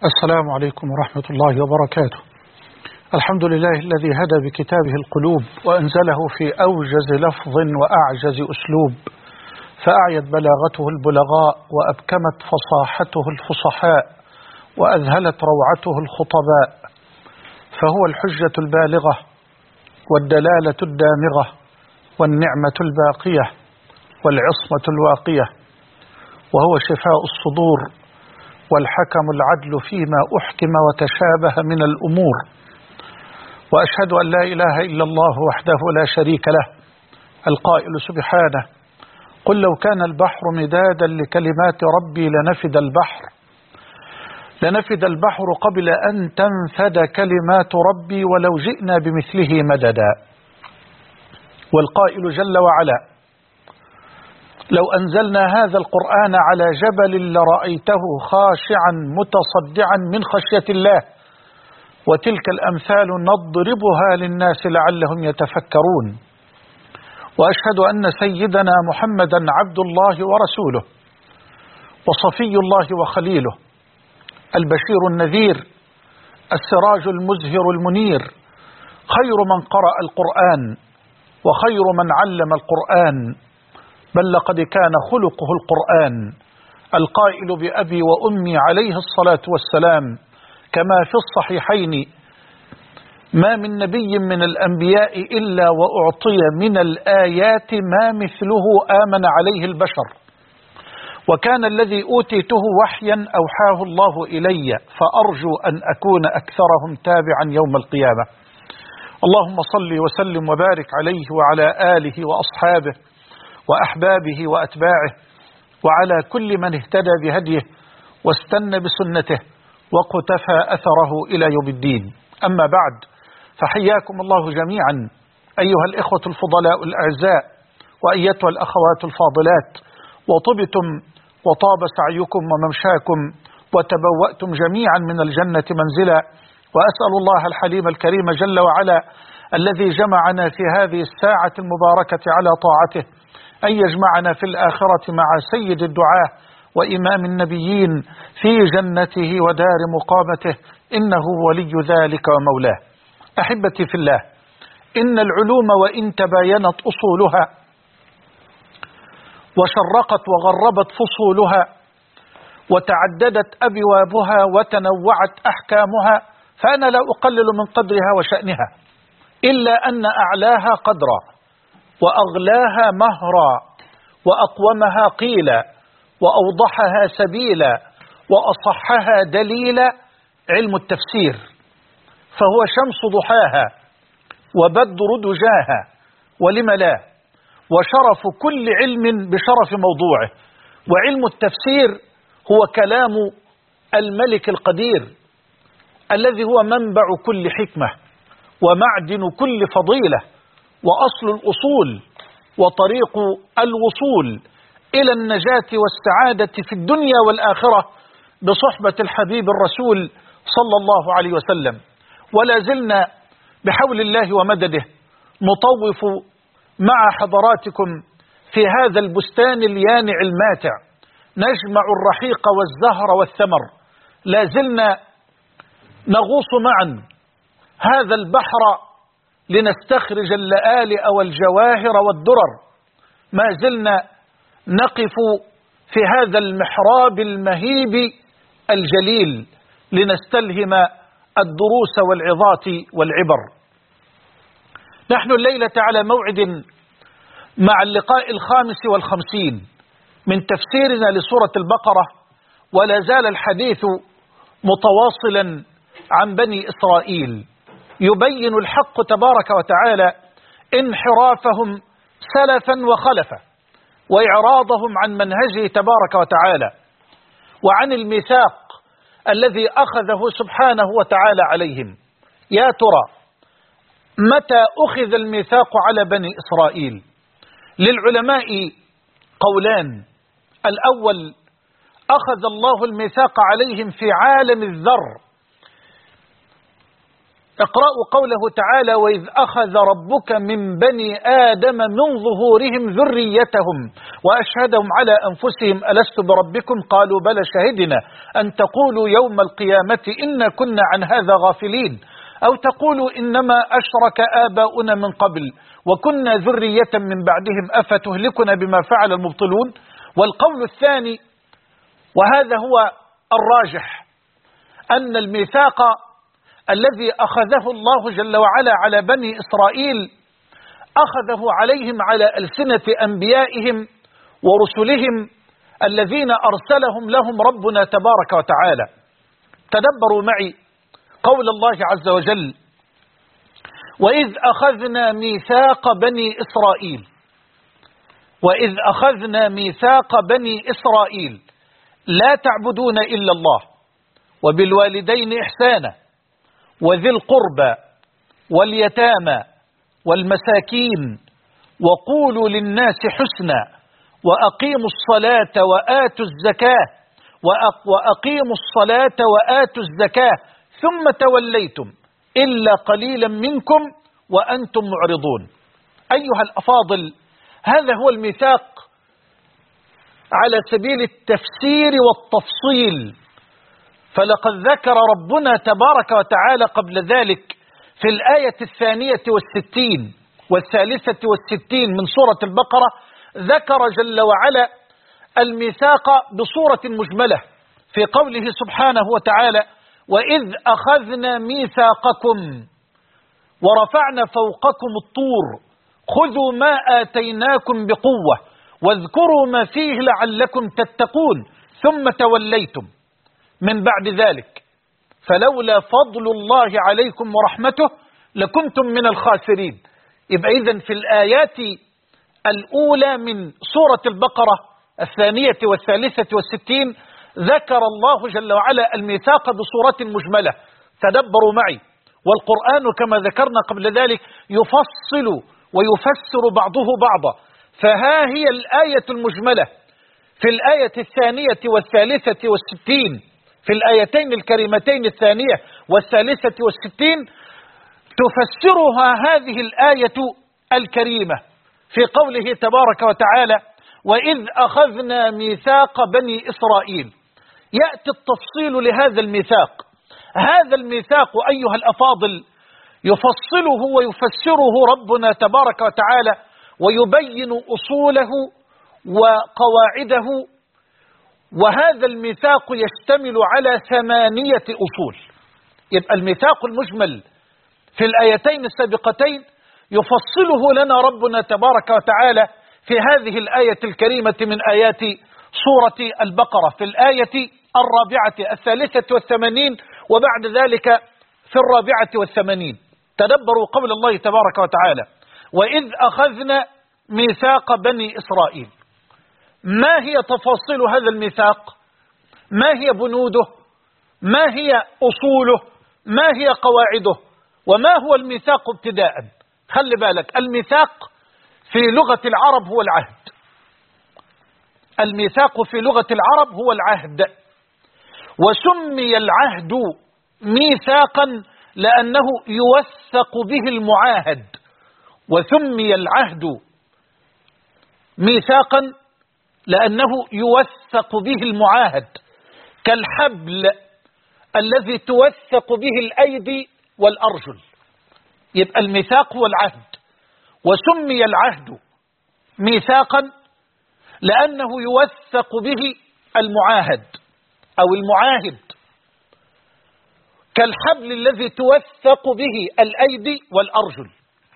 السلام عليكم ورحمة الله وبركاته. الحمد لله الذي هدى بكتابه القلوب وأنزله في أوجز لفظ وأعجز أسلوب، فأعيت بلاغته البلغاء وأبكمت فصاحته الفصحاء وأذهلت روعته الخطباء، فهو الحجة البالغة والدلالة الدامغة والنعمة الباقية والعصمة الواقية، وهو شفاء الصدور والحكم العدل فيما أحكم وتشابه من الأمور. وأشهد أن لا إله إلا الله وحده لا شريك له القائل سبحانه: قل لو كان البحر مدادا لكلمات ربي لنفد البحر قبل أن تنفد كلمات ربي ولو جئنا بمثله مددا. والقائل جل وعلا: لو أنزلنا هذا القرآن على جبل لرأيته خاشعا متصدعا من خشية الله، وتلك الأمثال نضربها للناس لعلهم يتفكرون. وأشهد أن سيدنا محمدا عبد الله ورسوله وصفي الله وخليله، البشير النذير، السراج المزهر المنير، خير من قرأ القرآن وخير من علم القرآن، بل لقد كان خلقه القرآن، القائل بأبي وأمي عليه الصلاة والسلام كما في الصحيحين: ما من نبي من الأنبياء إلا وأعطي من الآيات ما مثله آمن عليه البشر، وكان الذي أوتيته وحيا أوحاه الله إلي، فأرجو أن أكون أكثرهم تابعا يوم القيامة. اللهم صل وسلم وبارك عليه وعلى آله وأصحابه وأحبابه وأتباعه وعلى كل من اهتدى بهديه واستنى بسنته وقتفى أثره إلى يوم الدين. أما بعد، فحياكم الله جميعا أيها الإخوة الفضلاء الأعزاء وأيتها الأخوات الفاضلات، وطبتم وطاب سعيكم وممشاكم وتبوأتم جميعا من الجنة منزلا. وأسأل الله الحليم الكريم جل وعلا الذي جمعنا في هذه الساعة المباركة على طاعته أن يجمعنا في الآخرة مع سيد الدعاة وإمام النبيين في جنته ودار مقامته، إنه ولي ذلك ومولاه. أحبتي في الله، إن العلوم وإن تباينت أصولها وشرقت وغربت فصولها وتعددت أبوابها وتنوعت أحكامها، فأنا لا أقلل من قدرها وشأنها، إلا أن أعلاها قدرا وأغلاها مهرا وأقومها قيلا وأوضحها سبيلا وأصحها دليلا علم التفسير، فهو شمس ضحاها وبدر دجاها، ولم لا، وشرف كل علم بشرف موضوعه. وعلم التفسير هو كلام الملك القدير الذي هو منبع كل حكمة ومعدن كل فضيلة وأصل الأصول وطريق الوصول إلى النجاة والسعادة في الدنيا والآخرة بصحبة الحبيب الرسول صلى الله عليه وسلم. ولا زلنا بحول الله ومدده نطوف مع حضراتكم في هذا البستان اليانع الماتع، نجمع الرحيق والزهر والثمر، لا زلنا نغوص معا هذا البحر لنستخرج اللآلئ والجواهر والدرر، ما زلنا نقف في هذا المحراب المهيب الجليل لنستلهم الدروس والعظات والعبر. نحن الليلة على موعد مع اللقاء 55 من تفسيرنا لسورة البقرة، ولا زال الحديث متواصلا عن بني إسرائيل، يبين الحق تبارك وتعالى انحرافهم سلفا وخلفا وإعراضهم عن منهجه تبارك وتعالى، وعن الميثاق الذي أخذه سبحانه وتعالى عليهم. يا ترى متى أخذ الميثاق على بني إسرائيل؟ للعلماء قولان: الأول، أخذ الله الميثاق عليهم في عالم الذر، اقرأوا قوله تعالى: وإذ أخذ ربك من بني آدم من ظهورهم ذريتهم وأشهدهم على أنفسهم ألست بربكم قالوا بلى شهدنا أن تقولوا يوم القيامة إنا كنا عن هذا غافلين أو تقولوا إنما أشرك آباؤنا من قبل وكنا ذرية من بعدهم أفتهلكنا بما فعل المبطلون. والقول الثاني وهذا هو الراجح أن الميثاق الذي أخذه الله جل وعلا على بني إسرائيل أخذه عليهم على ألسنة أنبيائهم ورسلهم الذين أرسلهم لهم ربنا تبارك وتعالى. تدبروا معي قول الله عز وجل: وإذ أخذنا ميثاق بني إسرائيل. وإذ أخذنا ميثاق بني إسرائيل لا تعبدون إلا الله وبالوالدين إحسانا وذي القربى واليتامى والمساكين وقولوا للناس حسنا وأقيموا الصلاة وآتوا الزكاة وأقيموا الصلاة وآتوا الزكاة ثم توليتم إلا قليلا منكم وأنتم معرضون. أيها الأفاضل، هذا هو الميثاق على سبيل التفسير والتفصيل. فلقد ذكر ربنا تبارك وتعالى قبل ذلك في الآية 62 و63 من سورة البقرة، ذكر جل وعلا الميثاق بصورة مجملة في قوله سبحانه وتعالى: وإذ أخذنا ميثاقكم ورفعنا فوقكم الطور خذوا ما آتيناكم بقوة واذكروا ما فيه لعلكم تتقون ثم توليتم من بعد ذلك فلولا فضل الله عليكم ورحمته لكنتم من الخاسرين. يبقى إذن في الآيات الأولى من سورة البقرة 62 ذكر الله جل وعلا الميثاق بصورة مجملة. تدبروا معي، والقرآن كما ذكرنا قبل ذلك يفصل ويفسر بعضه بعضا. فها هي الآية المجملة في الآية 62 في الآيتين الكريمتين 62 تفسرها هذه الآية الكريمة في قوله تبارك وتعالى: وإذ أخذنا ميثاق بني إسرائيل. يأتي التفصيل لهذا الميثاق. هذا الميثاق أيها الأفاضل يفصله ويفسره ربنا تبارك وتعالى ويبين أصوله وقواعده. وهذا الميثاق يشتمل على 8 أصول. يبقى الميثاق المجمل في الآيتين السابقتين يفصله لنا ربنا تبارك وتعالى في هذه الآية الكريمة من آيات سورة البقرة في الآية 84 وبعد ذلك في 84. تدبروا قول الله تبارك وتعالى: وإذ أخذنا ميثاق بني إسرائيل. ما هي تفاصيل هذا الميثاق؟ ما هي بنوده؟ ما هي أصوله؟ ما هي قواعده؟ وما هو الميثاق ابتداء؟ خلي بالك، الميثاق في لغة العرب هو العهد. الميثاق في لغة العرب هو العهد، وسمي العهد ميثاقا لأنه يوثق به المعاهد. وسمي العهد ميثاقا لأنه يوثق به المعاهد، كالحبل الذي توثق به الأيدي والأرجل. يبقى الميثاق هو العهد، وسمي العهد ميثاقا لأنه يوثق به المعاهد أو المعاهد، كالحبل الذي توثق به الأيدي والأرجل.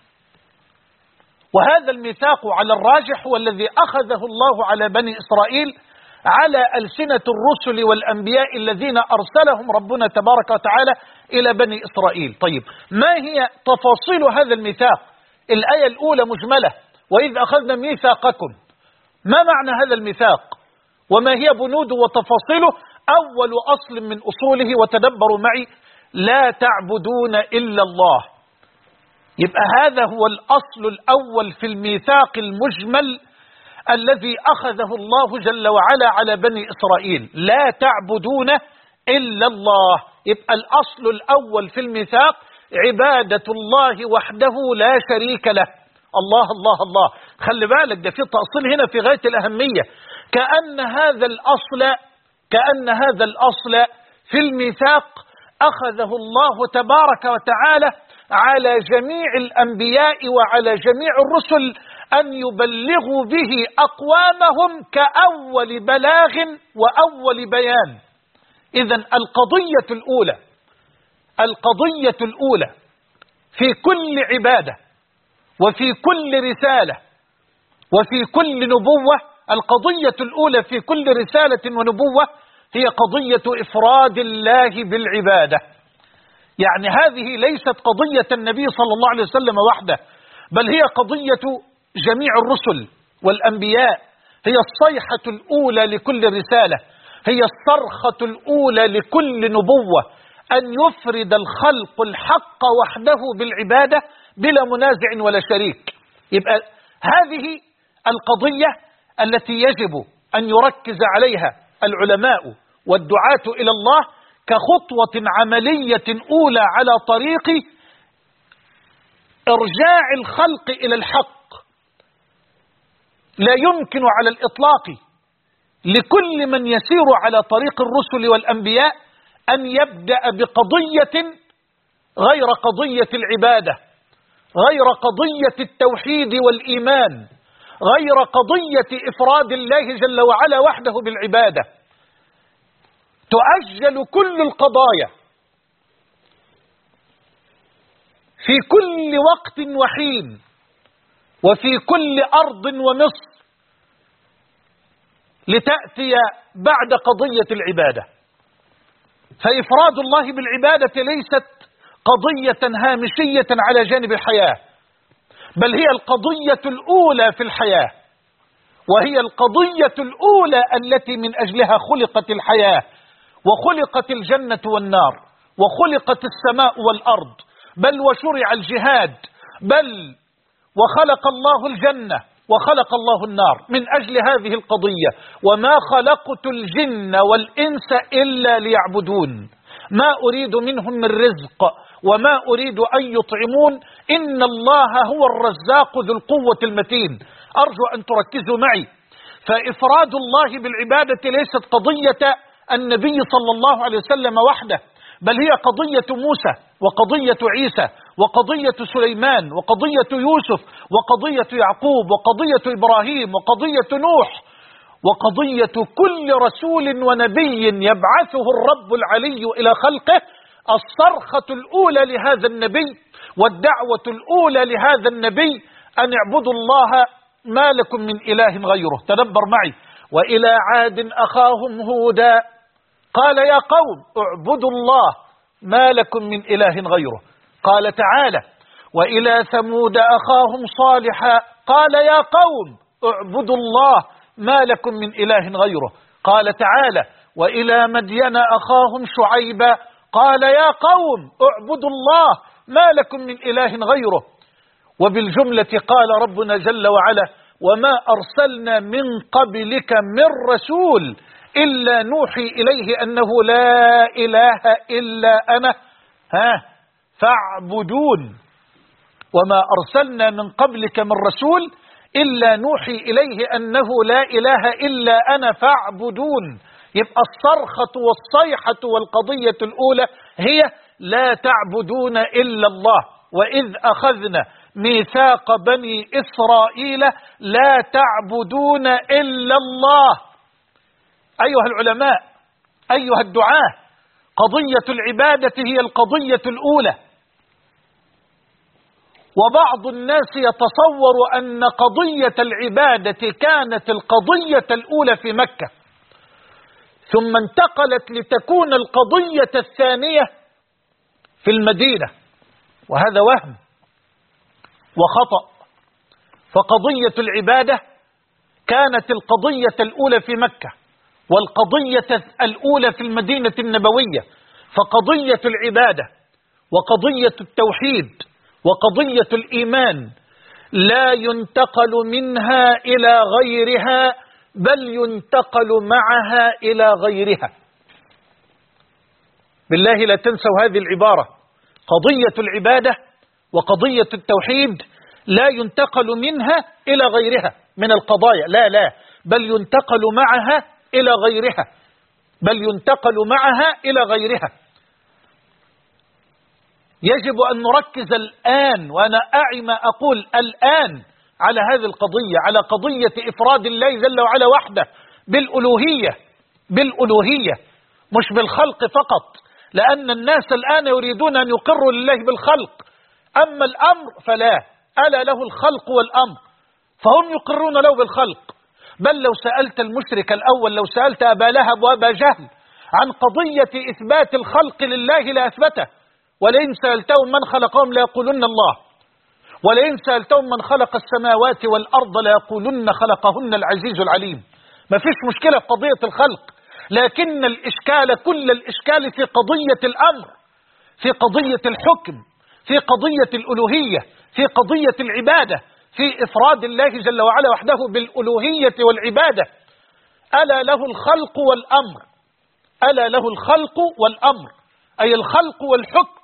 وهذا الميثاق على الراجح هو الذي أخذه الله على بني إسرائيل على ألسنة الرسل والأنبياء الذين أرسلهم ربنا تبارك وتعالى إلى بني إسرائيل. طيب، ما هي تفاصيل هذا الميثاق؟ الآية الأولى مجملة: وإذ أخذنا ميثاقكم. ما معنى هذا الميثاق؟ وما هي بنوده وتفاصيله؟ أول أصل من أصوله، وتدبروا معي: لا تعبدون إلا الله. يبقى هذا هو الأصل الأول في الميثاق المجمل الذي أخذه الله جل وعلا على بني إسرائيل: لا تعبدون إلا الله. يبقى الأصل الأول في الميثاق عبادة الله وحده لا شريك له. الله الله الله، خلي بالك ده في تأصيل هنا في غاية الأهمية. كأن هذا الأصل في الميثاق أخذه الله تبارك وتعالى على جميع الأنبياء وعلى جميع الرسل أن يبلغوا به أقوامهم كأول بلاغ وأول بيان. إذن القضية الأولى في كل عبادة وفي كل رسالة وفي كل نبوة، القضية الأولى في كل رسالة ونبوة هي قضية إفراد الله بالعبادة. يعني هذه ليست قضية النبي صلى الله عليه وسلم وحده، بل هي قضية جميع الرسل والأنبياء، هي الصيحة الأولى لكل رسالة، هي الصرخة الأولى لكل نبوة، أن يفرد الخلق الحق وحده بالعبادة بلا منازع ولا شريك. يبقى هذه القضية التي يجب أن يركز عليها العلماء والدعاة إلى الله كخطوة عملية أولى على طريق إرجاع الخلق إلى الحق. لا يمكن على الإطلاق لكل من يسير على طريق الرسل والأنبياء أن يبدأ بقضية غير قضية العبادة، غير قضية التوحيد والإيمان، غير قضية إفراد الله جل وعلا وحده بالعبادة. تؤجل كل القضايا في كل وقت وحين وفي كل أرض ومصر لتأتي بعد قضية العبادة. فإفراد الله بالعبادة ليست قضية هامشية على جانب الحياة، بل هي القضية الأولى في الحياة، وهي القضية الأولى التي من أجلها خلقت الحياة وخلقت الجنة والنار وخلقت السماء والأرض، بل وشرع الجهاد، بل وخلق الله الجنة وخلق الله النار من أجل هذه القضية. وما خلقت الجن والإنس إلا ليعبدون ما أريد منهم من رزق وما أريد أن يطعمون إن الله هو الرزاق ذو القوة المتين. أرجو أن تركزوا معي. فإفراد الله بالعبادة ليست قضية النبي صلى الله عليه وسلم وحده، بل هي قضية موسى وقضية عيسى وقضية سليمان وقضية يوسف وقضية يعقوب وقضية إبراهيم وقضية نوح وقضية كل رسول ونبي يبعثه الرب العلي إلى خلقه. الصرخة الأولى لهذا النبي والدعوة الأولى لهذا النبي أن اعبدوا الله ما لكم من إله غيره. تدبر معي. وإلى عاد أخاهم هودا قال يا قوم اعبدوا الله ما لكم من إله غيره. قال تعالى وإلى ثمود أخاهم صالحا قال يا قوم اعبدوا الله ما لكم من إله غيره. قال تعالى وإلى مدين أخاهم شعيبا قال يا قوم اعبدوا الله ما لكم من إله غيره. وبالجملة قال ربنا جل وعلا وما أرسلنا من قبلك من رسول إلا نوحي إليه أنه لا إله إلا أنا فاعبدون. وما أرسلنا من قبلك من رسول إلا نوحي إليه أنه لا إله إلا أنا فاعبدون. يبقى الصرخة والصيحة والقضية الأولى هي لا تعبدون إلا الله. وإذ أخذنا ميثاق بني إسرائيل لا تعبدون إلا الله. أيها العلماء، أيها الدعاة، قضية العبادة هي القضية الأولى. وبعض الناس يتصور أن قضية العبادة كانت القضية الأولى في مكة، ثم انتقلت لتكون القضية الثانية في المدينة، وهذا وهم وخطأ. فقضية العبادة كانت القضية الأولى في مكة والقضية الأولى في المدينة النبوية. فقضية العبادة وقضية التوحيد وقضية الإيمان لا ينتقل منها إلى غيرها، بل ينتقل معها إلى غيرها. بالله لا تنسوا هذه العبارة. قضية العبادة وقضية التوحيد لا ينتقل منها إلى غيرها من القضايا، لا، بل ينتقل معها إلى غيرها، يجب أن نركز الآن، وأنا أعي ما أقول الآن، على هذه القضية، على قضية إفراد الله جل وعلا وحده بالألوهية مش بالخلق فقط، لأن الناس الآن يريدون أن يقروا لله بالخلق، أما الأمر فلا، ألا له الخلق والأمر، فهم يقرون له بالخلق. بل لو سألت المشرك الأول، لو سألت أبا لهب وأبا جهل عن قضية إثبات الخلق لله لأثبته، ولئن سألتهم من خلقهم ليقولن الله، ولئن سألتهم من خلق السماوات والأرض ليقولن خلقهن العزيز العليم. ما فيش مشكلة في قضية الخلق، لكن الإشكال، كل الإشكال في قضية الأمر، في قضية الحكم، في قضية الألوهية، في قضية العبادة، في إفراد الله جل وعلا وحده بالألوهية والعبادة. ألا له الخلق والأمر، ألا له الخلق والأمر، أي الخلق والحكم.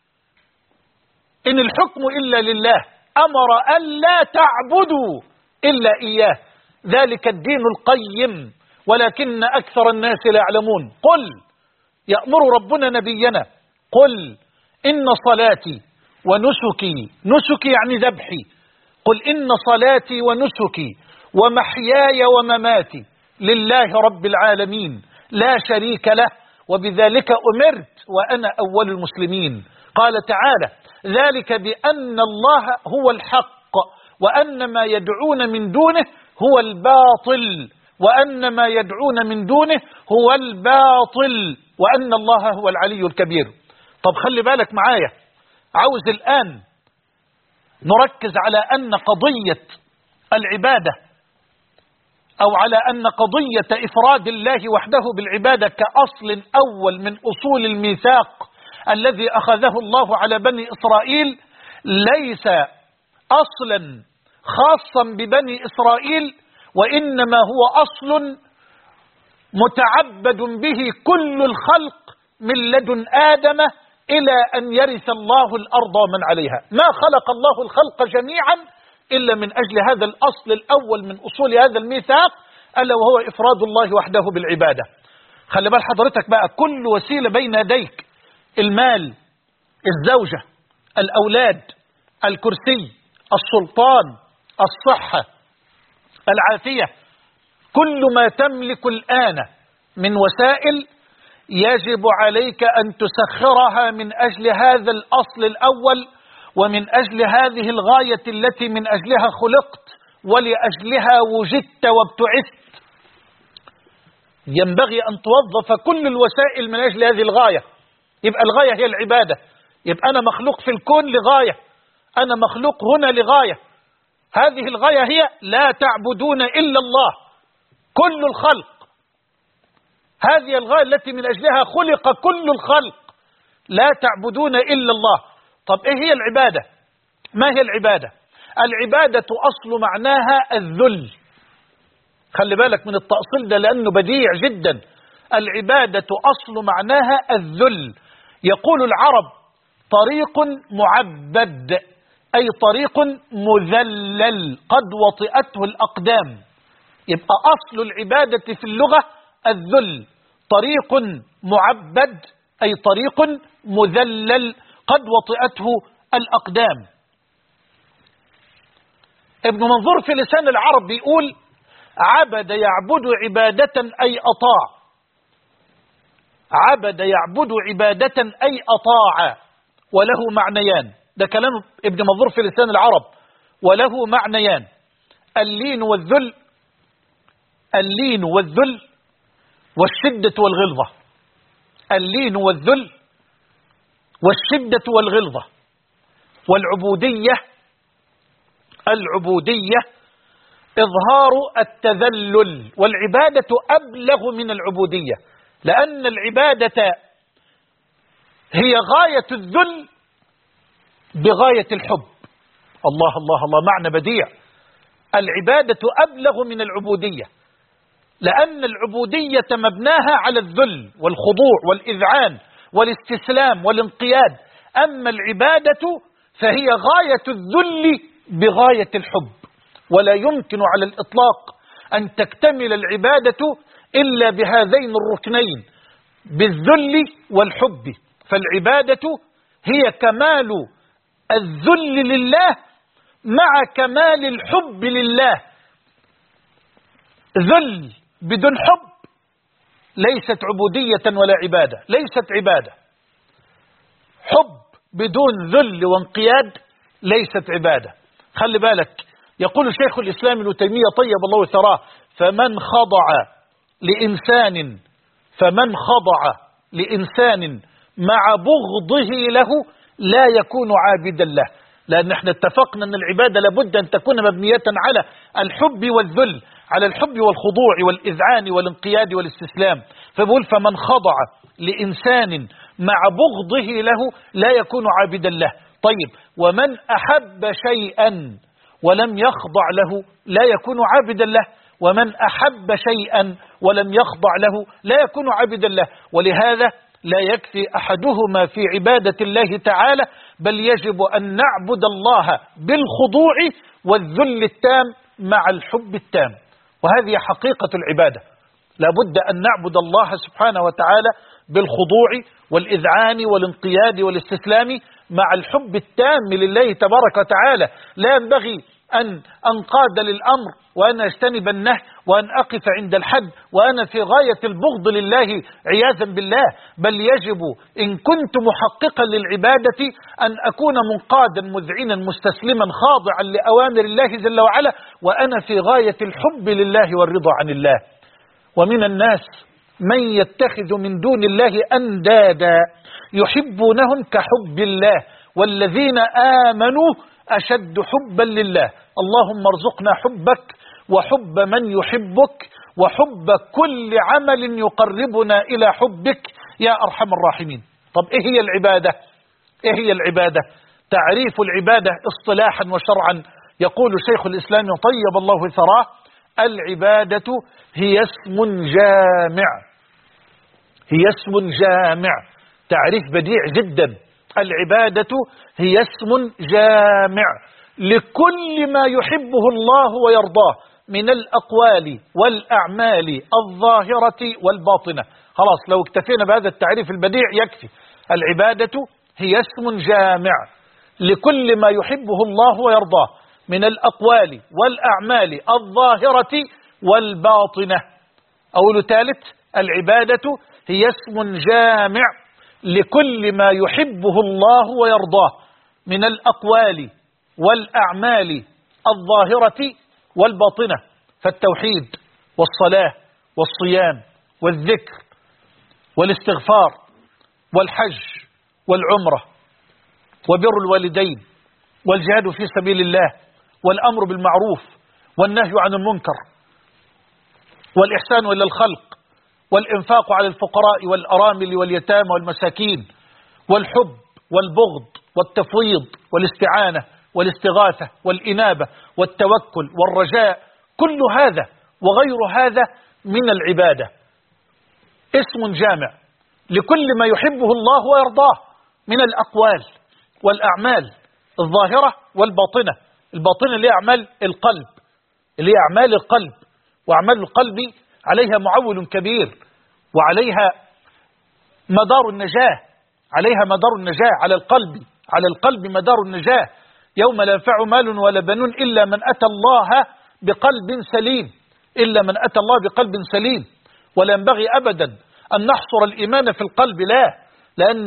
إن الحكم إلا لله، أمر ألا تعبدوا إلا إياه، ذلك الدين القيم ولكن أكثر الناس لا يعلمون. قل، يأمر ربنا نبينا، قل إن صلاتي ونسكي، نسكي يعني ذبحي، قل إن صلاتي ونسكي ومحياي ومماتي لله رب العالمين لا شريك له وبذلك أمرت وأنا أول المسلمين. قال تعالى: ذلك بأن الله هو الحق وأن ما يدعون من دونه هو الباطل، وأن ما يدعون من دونه هو الباطل، وأن الله هو العلي الكبير. طب خلي بالك معايا، عاوز الآن نركز على أن قضية العبادة، أو على أن قضية إفراد الله وحده بالعبادة كأصل أول من أصول الميثاق الذي أخذه الله على بني إسرائيل، ليس أصلا خاصا ببني إسرائيل، وإنما هو أصل متعبد به كل الخلق من لدن آدم إلى أن يرث الله الأرض ومن عليها. ما خلق الله الخلق جميعا إلا من أجل هذا الأصل الأول من أصول هذا الميثاق، ألا وهو إفراد الله وحده بالعبادة. خلي بال حضرتك بقى، كل وسيلة بين يديك، المال، الزوجة، الأولاد، الكرسي، السلطان، الصحة، العافية، كل ما تملك الآن من وسائل يجب عليك أن تسخرها من أجل هذا الأصل الأول، ومن أجل هذه الغاية التي من أجلها خلقت ولأجلها وجدت وابتعثت. ينبغي أن توظف كل الوسائل من أجل هذه الغاية. يبقى الغاية هي العبادة، يبقى أنا مخلوق في الكون لغاية، أنا مخلوق هنا لغاية، هذه الغاية هي لا تعبدون إلا الله، كل الخلق، هذه الغاية التي من أجلها خلق كل الخلق، لا تعبدون إلا الله. طب إيه هي العبادة؟ ما هي العبادة؟ العبادة أصل معناها الذل. خلي بالك من التأصيل ده لأنه بديع جدا. العبادة أصل معناها الذل. يقول العرب: طريق معبد، أي طريق مذلل قد وطئته الأقدام. يبقى أصل العبادة في اللغة الذل. طريق معبد أي طريق مذلل قد وطئته الأقدام. ابن منظور في لسان العرب بيقول: عبد يعبد عبادة أي أطاع، عبد يعبد عبادة أي أطاع، وله معنيان. ده كلام ابن منظور في لسان العرب، وله معنيان: اللين والذل، اللين والذل والشدة والغلظة، اللين والذل والشدة والغلظة. والعبودية، العبودية إظهار التذلل، والعبادة أبلغ من العبودية، لأن العبادة هي غاية الذل بغاية الحب. الله الله الله، معنى بديع. العبادة أبلغ من العبودية، لأن العبودية مبناها على الذل والخضوع والإذعان والاستسلام والانقياد. أما العبادة فهي غاية الذل بغاية الحب، ولا يمكن على الإطلاق أن تكتمل العبادة إلا بهذين الركنين، بالذل والحب. فالعبادة هي كمال الذل لله مع كمال الحب لله. ذل بدون حب ليست عبودية ولا عبادة، ليست عبادة. حب بدون ذل وانقياد ليست عبادة. خلي بالك، يقول شيخ الإسلام ابن تيمية طيب الله ثراه: فمن خضع لإنسان مع بغضه له لا يكون عابدا له. لأن احنا اتفقنا أن العبادة لابد أن تكون مبنية على الحب والذل، على الحب والخضوع والإذعان والانقياد والاستسلام. فبقول فمن خضع لإنسان مع بغضه له لا يكون عابدا له. طيب، ومن أحب شيئا ولم يخضع له لا يكون عابدا له، ومن أحب شيئا ولم يخضع له لا يكون عابدا له. ولهذا لا يكفي أحدهما في عبادة الله تعالى، بل يجب أن نعبد الله بالخضوع والذل التام مع الحب التام. وهذه حقيقة العبادة. لابد أن نعبد الله سبحانه وتعالى بالخضوع والإذعان والانقياد والاستسلام مع الحب التام لله تبارك وتعالى. لا ينبغي أن أنقاد للأمر وأن أجتنب النهي وأن أقف عند الحد وأنا في غاية البغض لله عياذا بالله، بل يجب إن كنت محققا للعبادة أن أكون منقادا مذعنا مستسلما خاضعا لأوامر الله جل وعلا وأنا في غاية الحب لله والرضا عن الله. ومن الناس من يتخذ من دون الله أندادا يحبونهم كحب الله والذين آمنوا أشد حبا لله. اللهم ارزقنا حبك وحب من يحبك وحب كل عمل يقربنا إلى حبك يا أرحم الراحمين. طب إيه هي العبادة؟ إيه هي العبادة؟ تعريف العبادة اصطلاحا وشرعا يقول شيخ الإسلام طيب الله ثراه: العبادة هي اسم جامع. هي اسم جامع، تعريف بديع جدا. العبادة هي اسم جامع لكل ما يحبه الله ويرضاه من الأقوال والأعمال الظاهرة والباطنة. خلاص، لو اكتفينا بهذا التعريف البديع يكفي. العبادة هي اسم جامع لكل ما يحبه الله ويرضاه من الأقوال والأعمال الظاهرة والباطنة. أول ثالث: العبادة هي اسم جامع لكل ما يحبه الله ويرضاه من الأقوال والأعمال الظاهرة والباطنة. فالتوحيد والصلاة والصيام والذكر والاستغفار والحج والعمرة وبر الوالدين والجهاد في سبيل الله والأمر بالمعروف والنهي عن المنكر والإحسان إلى الخلق والإنفاق على الفقراء والأرامل واليتامى والمساكين والحب والبغض والتفويض والاستعانة والاستغاثة والإنابة والتوكل والرجاء، كل هذا وغير هذا من العبادة. اسم جامع لكل ما يحبه الله ويرضاه من الأقوال والأعمال الظاهرة والباطنة. الباطنة اللي هي أعمال القلب، اللي هي أعمال القلب، وأعمال القلب عليها معول كبير وعليها مدار النجاة، عليها مدار النجاة على القلب، على القلب مدار النجاة. يوم لا ينفع مال ولا بنون إلا من أتى الله بقلب سليم، إلا من أتى الله بقلب سليم. ولا ينبغي أبدا أن نحصر الإيمان في القلب، لا، لأن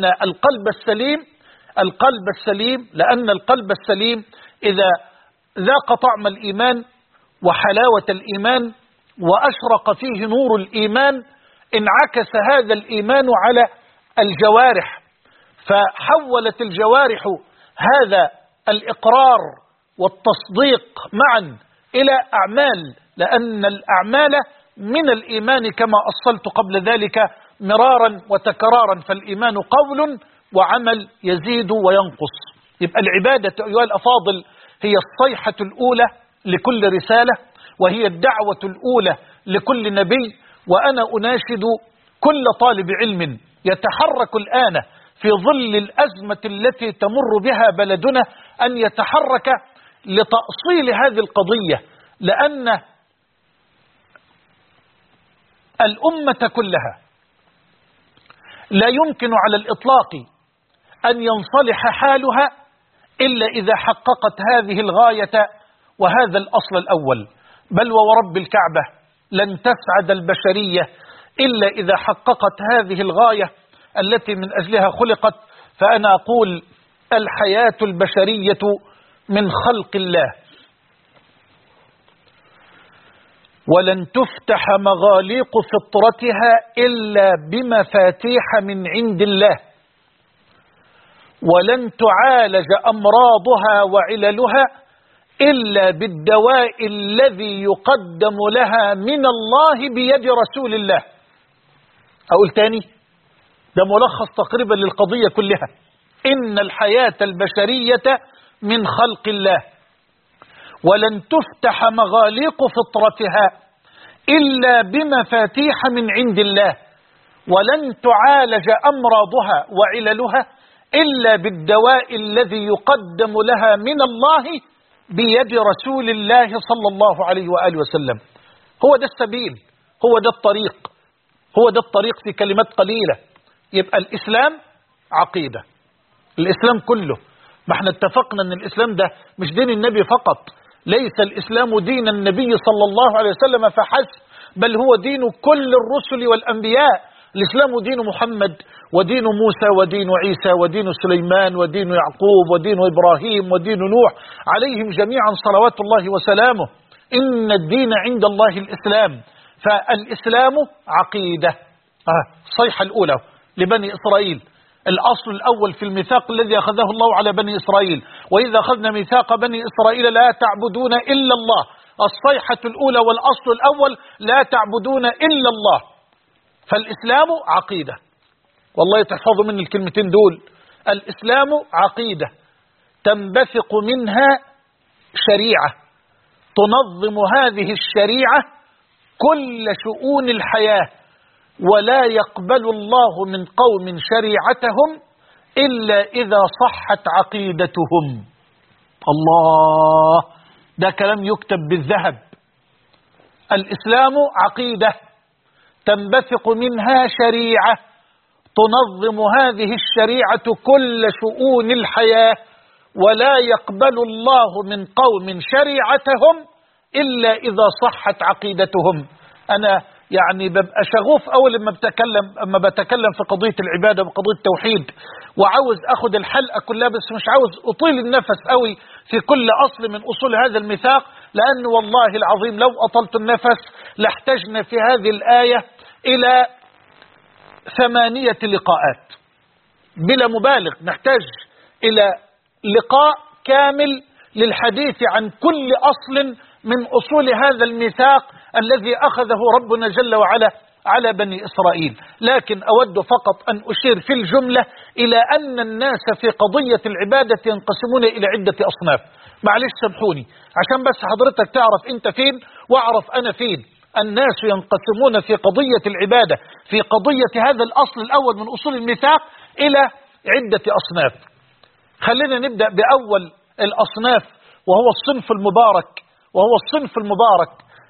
القلب السليم إذا ذاق طعم الإيمان وحلاوة الإيمان وأشرق فيه نور الإيمان انعكس هذا الإيمان على الجوارح، فحولت الجوارح هذا الإقرار والتصديق معا إلى أعمال، لأن الأعمال من الإيمان كما أصلت قبل ذلك مرارا وتكرارا. فالإيمان قول وعمل يزيد وينقص. يبقى العبادة أيها الأفاضل هي الصيحة الأولى لكل رسالة، وهي الدعوة الأولى لكل نبي. وأنا أناشد كل طالب علم يتحرك الآن في ظل الأزمة التي تمر بها بلدنا أن يتحرك لتأصيل هذه القضية، لأن الأمة كلها لا يمكن على الإطلاق أن ينصلح حالها إلا إذا حققت هذه الغاية وهذا الأصل الأول. بل وورب الكعبة لن تسعد البشرية إلا إذا حققت هذه الغاية التي من أجلها خلقت. فأنا أقول الحياة البشرية من خلق الله، ولن تفتح مغاليق فطرتها إلا بمفاتيح من عند الله، ولن تعالج أمراضها وعللها إلا بالدواء الذي يقدم لها من الله بيد رسول الله. أقول تاني، ده ملخص تقريبا للقضية كلها. إن الحياة البشرية من خلق الله، ولن تفتح مغاليق فطرتها إلا بمفاتيح من عند الله، ولن تعالج أمراضها وعللها إلا بالدواء الذي يقدم لها من الله بيد رسول الله صلى الله عليه وآله وسلم. هو ده السبيل، هو ده الطريق، هو ده الطريق في كلمات قليلة. يبقى الإسلام عقيدة، الإسلام كله. ما احنا اتفقنا ان الإسلام ده مش دين النبي فقط، ليس الإسلام دين النبي صلى الله عليه وسلم فحسب، بل هو دين كل الرسل والأنبياء. الإسلام دين محمد ودين موسى ودين عيسى ودين سليمان ودين يعقوب ودين إبراهيم ودين نوح، عليهم جميعا صلوات الله وسلامه. إن الدين عند الله الإسلام. فالإسلام عقيدة. الصيحة الأولى لبني إسرائيل، الأصل الأول في الميثاق الذي أخذه الله على بني إسرائيل: وإذا أخذنا ميثاق بني إسرائيل لا تعبدون إلا الله. الصيحة الأولى والأصل الأول لا تعبدون إلا الله. فالإسلام عقيدة، والله تحفظوا مني الكلمتين دول. الإسلام عقيدة تنبثق منها شريعة تنظم هذه الشريعة كل شؤون الحياة، ولا يقبل الله من قوم شريعتهم إلا إذا صحت عقيدتهم. الله، ده كلام يكتب بالذهب. الإسلام عقيدة تنبثق منها شريعة تنظم هذه الشريعة كل شؤون الحياة، ولا يقبل الله من قوم شريعتهم إلا إذا صحت عقيدتهم. أنا يعني ببقى شغوف أول لما بتكلم في قضية العبادة وقضية التوحيد، وعاوز أخذ الحلقة كلها، بس مش عاوز أطيل النفس قوي في كل أصل من أصول هذا الميثاق، لأن والله العظيم لو أطلت النفس لاحتجنا في هذه الآية إلى 8 لقاءات بلا مبالغ. نحتاج إلى لقاء كامل للحديث عن كل أصل من أصول هذا الميثاق الذي أخذه ربنا جل وعلا على بني إسرائيل. لكن أود فقط أن أشير في الجملة إلى أن الناس في قضية العبادة ينقسمون إلى عدة أصناف. معلش سامحوني عشان بس حضرتك تعرف أنت فين وأعرف أنا فين. الناس ينقسمون في قضية العبادة، في قضية هذا الأصل الأول من أصول الميثاق، إلى عدة أصناف. خلينا نبدأ بأول الأصناف، وهو الصنف المبارك، وهو الصنف المبارك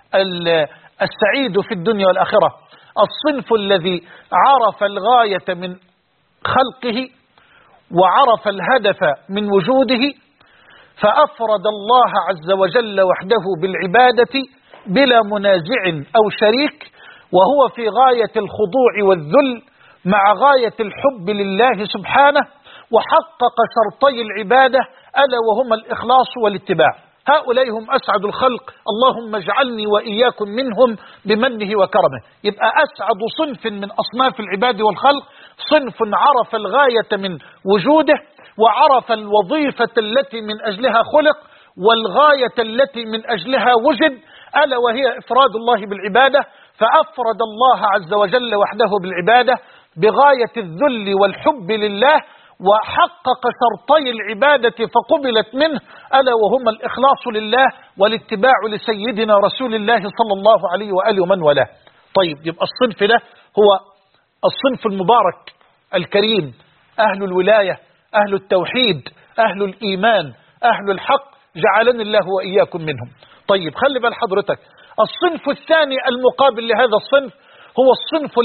السعيد في الدنيا والآخرة. الصنف الذي عرف الغاية من خلقه وعرف الهدف من وجوده، فأفرد الله عز وجل وحده بالعبادة بلا منازع أو شريك، وهو في غاية الخضوع والذل مع غاية الحب لله سبحانه، وحقق شرطي العبادة ألا وهما الإخلاص والاتباع. هؤلاء هم أسعد الخلق، اللهم اجعلني وإياكم منهم بمنه وكرمه. يبقى أسعد صنف من أصناف العباد والخلق صنف عرف الغاية من وجوده، وعرف الوظيفة التي من أجلها خلق، والغاية التي من أجلها وجد، ألا وهي إفراد الله بالعبادة. فأفرد الله عز وجل وحده بالعبادة بغاية الذل والحب لله، وحقق شرطي العبادة فقبلت منه، ألا وهما الإخلاص لله والاتباع لسيدنا رسول الله صلى الله عليه وآله ومن والاه. طيب، يبقى الصنف ده هو الصنف المبارك الكريم أهل الولاية، أهل التوحيد، أهل الإيمان، أهل الحق، جعلني الله وإياكم منهم. طيب خلي بال حضرتك، الصنف الثاني المقابل لهذا الصنف هو الصنف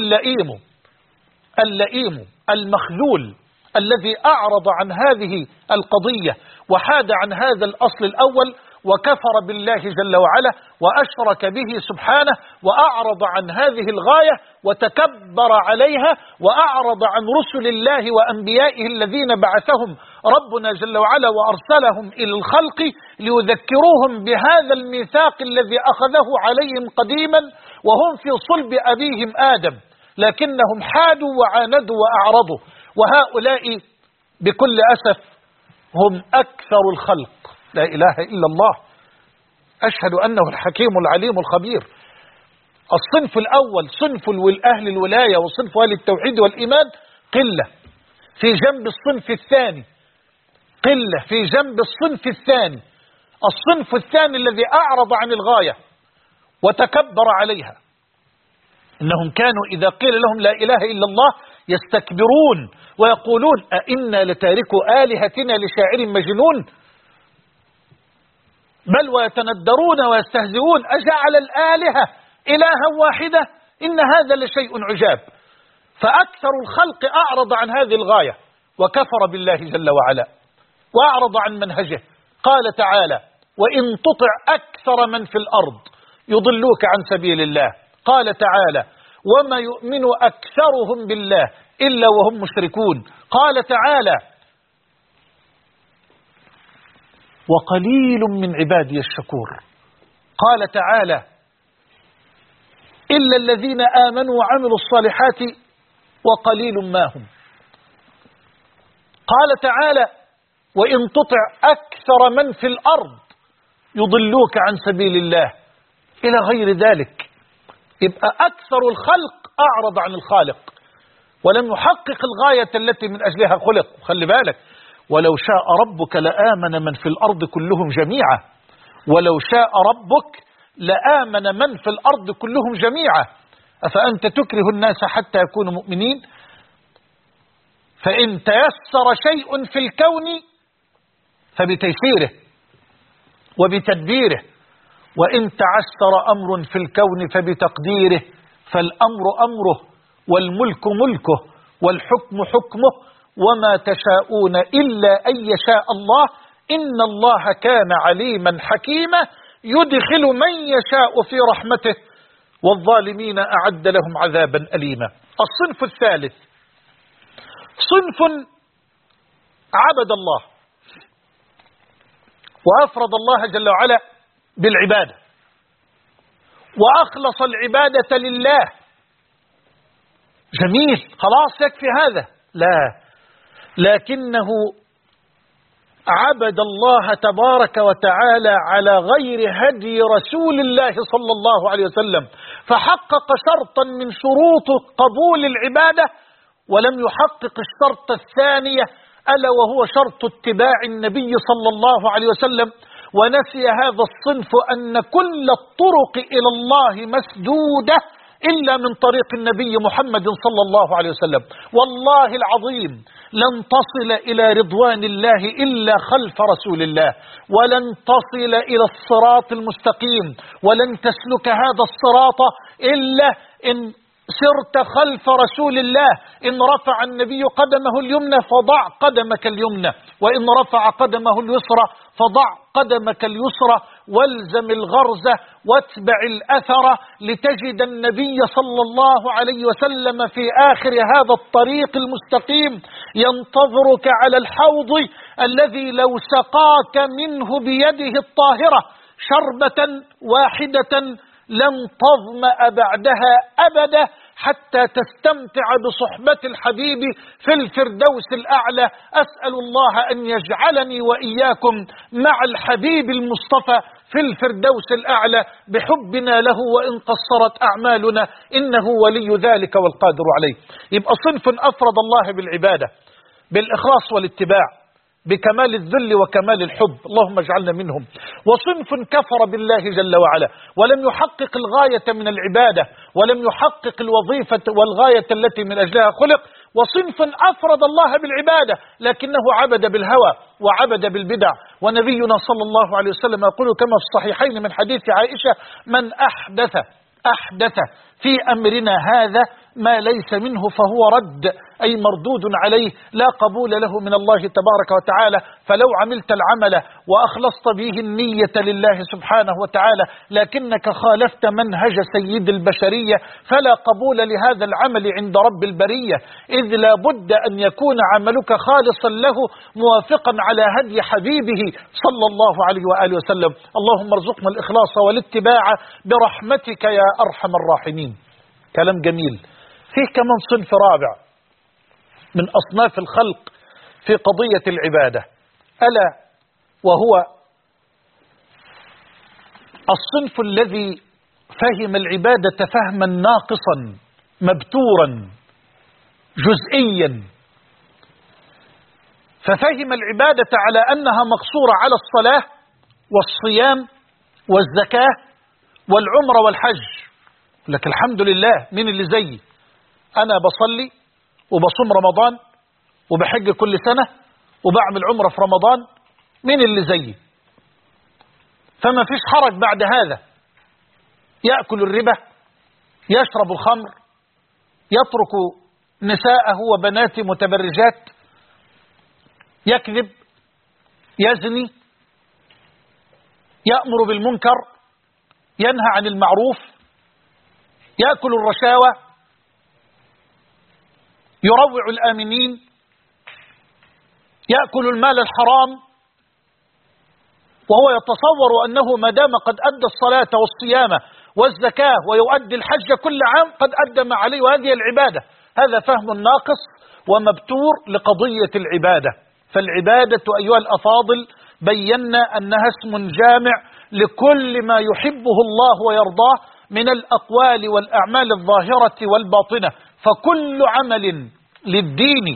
اللئيم المخذول، الذي أعرض عن هذه القضية وحاد عن هذا الأصل الأول وكفر بالله جل وعلا وأشرك به سبحانه وأعرض عن هذه الغاية وتكبر عليها وأعرض عن رسل الله وأنبيائه الذين بعثهم ربنا جل وعلا وأرسلهم إلى الخلق ليذكروهم بهذا الميثاق الذي أخذه عليهم قديما وهم في صلب أبيهم آدم، لكنهم حادوا وعاندوا وأعرضوا. وهؤلاء بكل أسف هم أكثر الخلق. لا إله إلا الله، أشهد أنه الحكيم العليم الخبير. الصنف الأول صنف أهل الولاية وصنف أهل التوحيد والإيمان قلة في جنب الصنف الثاني، قلة في جنب الصنف الثاني. الصنف الثاني الذي أعرض عن الغاية وتكبر عليها، إنهم كانوا إذا قيل لهم لا إله إلا الله يستكبرون ويقولون أئنا لتاركوا آلهتنا لشاعر مجنون، بل ويتندرون ويستهزئون أجعل الآلهة إلها واحدة إن هذا لشيء عجاب. فأكثر الخلق أعرض عن هذه الغاية وكفر بالله جل وعلا وأعرض عن منهجه. قال تعالى وإن تطع أكثر من في الأرض يضلوك عن سبيل الله. قال تعالى وما يؤمن أكثرهم بالله إلا وهم مشركون. قال تعالى وقليل من عبادي الشكور. قال تعالى إلا الذين آمنوا وعملوا الصالحات وقليل ما هم. قال تعالى وإن تطع أكثر من في الأرض يضلوك عن سبيل الله إلى غير ذلك. يبقى أكثر الخلق أعرض عن الخالق ولم يحقق الغاية التي من أجلها خلق. خلي بالك، ولو شاء ربك لآمن من في الأرض كلهم جميعا. ولو شاء ربك لآمن من في الأرض كلهم جميعا. أفأنت تكره الناس حتى يكونوا مؤمنين؟ فإن تيسر شيء في الكون فبتيسيره وبتدبيره، وإن تعسر أمر في الكون فبتقديره. فالأمر أمره والملك ملكه والحكم حكمه وما تشاءون إلا أن يشاء الله إن الله كان عليما حكيما يدخل من يشاء في رحمته والظالمين أعد لهم عذابا أليما. الصنف الثالث صنف عبد الله وأفرض الله جل وعلا بالعبادة وأخلص العبادة لله. جميل، خلاص يكفي هذا. لا، لكنه عبد الله تبارك وتعالى على غير هدي رسول الله صلى الله عليه وسلم، فحقق شرطا من شروط قبول العبادة ولم يحقق الشرط الثانية ألا وهو شرط اتباع النبي صلى الله عليه وسلم. ونسي هذا الصنف أن كل الطرق إلى الله مسدودة إلا من طريق النبي محمد صلى الله عليه وسلم. والله العظيم لن تصل إلى رضوان الله إلا خلف رسول الله، ولن تصل إلى الصراط المستقيم ولن تسلك هذا الصراط إلا إن سرت خلف رسول الله. إن رفع النبي قدمه اليمنى فضع قدمك اليمنى، وإن رفع قدمه اليسرى فضع قدمك اليسرى، والزم الغرزة واتبع الأثر لتجد النبي صلى الله عليه وسلم في آخر هذا الطريق المستقيم ينتظرك على الحوض الذي لو سقاك منه بيده الطاهرة شربة واحدة لن تظمأ بعدها أبدا حتى تستمتع بصحبة الحبيب في الفردوس الأعلى. أسأل الله أن يجعلني وإياكم مع الحبيب المصطفى في الفردوس الأعلى بحبنا له وإن قصرت أعمالنا إنه ولي ذلك والقادر عليه. يبقى صنف أفرد الله بالعبادة بالإخلاص والاتباع بكمال الذل وكمال الحب، اللهم اجعلنا منهم. وصنف كفر بالله جل وعلا ولم يحقق الغاية من العبادة ولم يحقق الوظيفة والغاية التي من أجلها خلق، وصنف أفرد الله بالعبادة لكنه عبد بالهوى وعبد بالبدع. ونبينا صلى الله عليه وسلم يقول كما في الصحيحين من حديث عائشة: من أحدث في أمرنا هذا ما ليس منه فهو رد، أي مردود عليه، لا قبول له من الله تبارك وتعالى. فلو عملت العمل وأخلصت به النية لله سبحانه وتعالى لكنك خالفت منهج سيد البشرية فلا قبول لهذا العمل عند رب البرية، إذ لا بد أن يكون عملك خالصا له موافقا على هدي حبيبه صلى الله عليه وآله وسلم. اللهم ارزقنا الإخلاص والاتباع برحمتك يا أرحم الراحمين. كلام جميل. فيه كمان صنف رابع من أصناف الخلق في قضية العبادة، ألا وهو الصنف الذي فهم العبادة فهما ناقصا مبتورا جزئيا، ففهم العبادة على أنها مقصورة على الصلاة والصيام والزكاة والعمرة والحج. لك الحمد لله، من اللي زيي؟ أنا بصلي وبصوم رمضان وبحج كل سنة وبعمل عمرة في رمضان، من اللي زيي؟ فما فيش حرج بعد هذا. يأكل الربا، يشرب الخمر، يترك نساءه وبناته متبرجات، يكذب، يزني، يأمر بالمنكر، ينهى عن المعروف، يأكل الرشاوى، يروع الآمنين، يأكل المال الحرام، وهو يتصور أنه ما دام قد أدى الصلاة والصيام والزكاة ويؤدي الحج كل عام قد أدى ما عليه وهذه العبادة. هذا فهم ناقص ومبتور لقضية العبادة. فالعبادة أيها الأفاضل بينا أنها اسم جامع لكل ما يحبه الله ويرضاه من الأقوال والأعمال الظاهرة والباطنة. فكل عمل للدين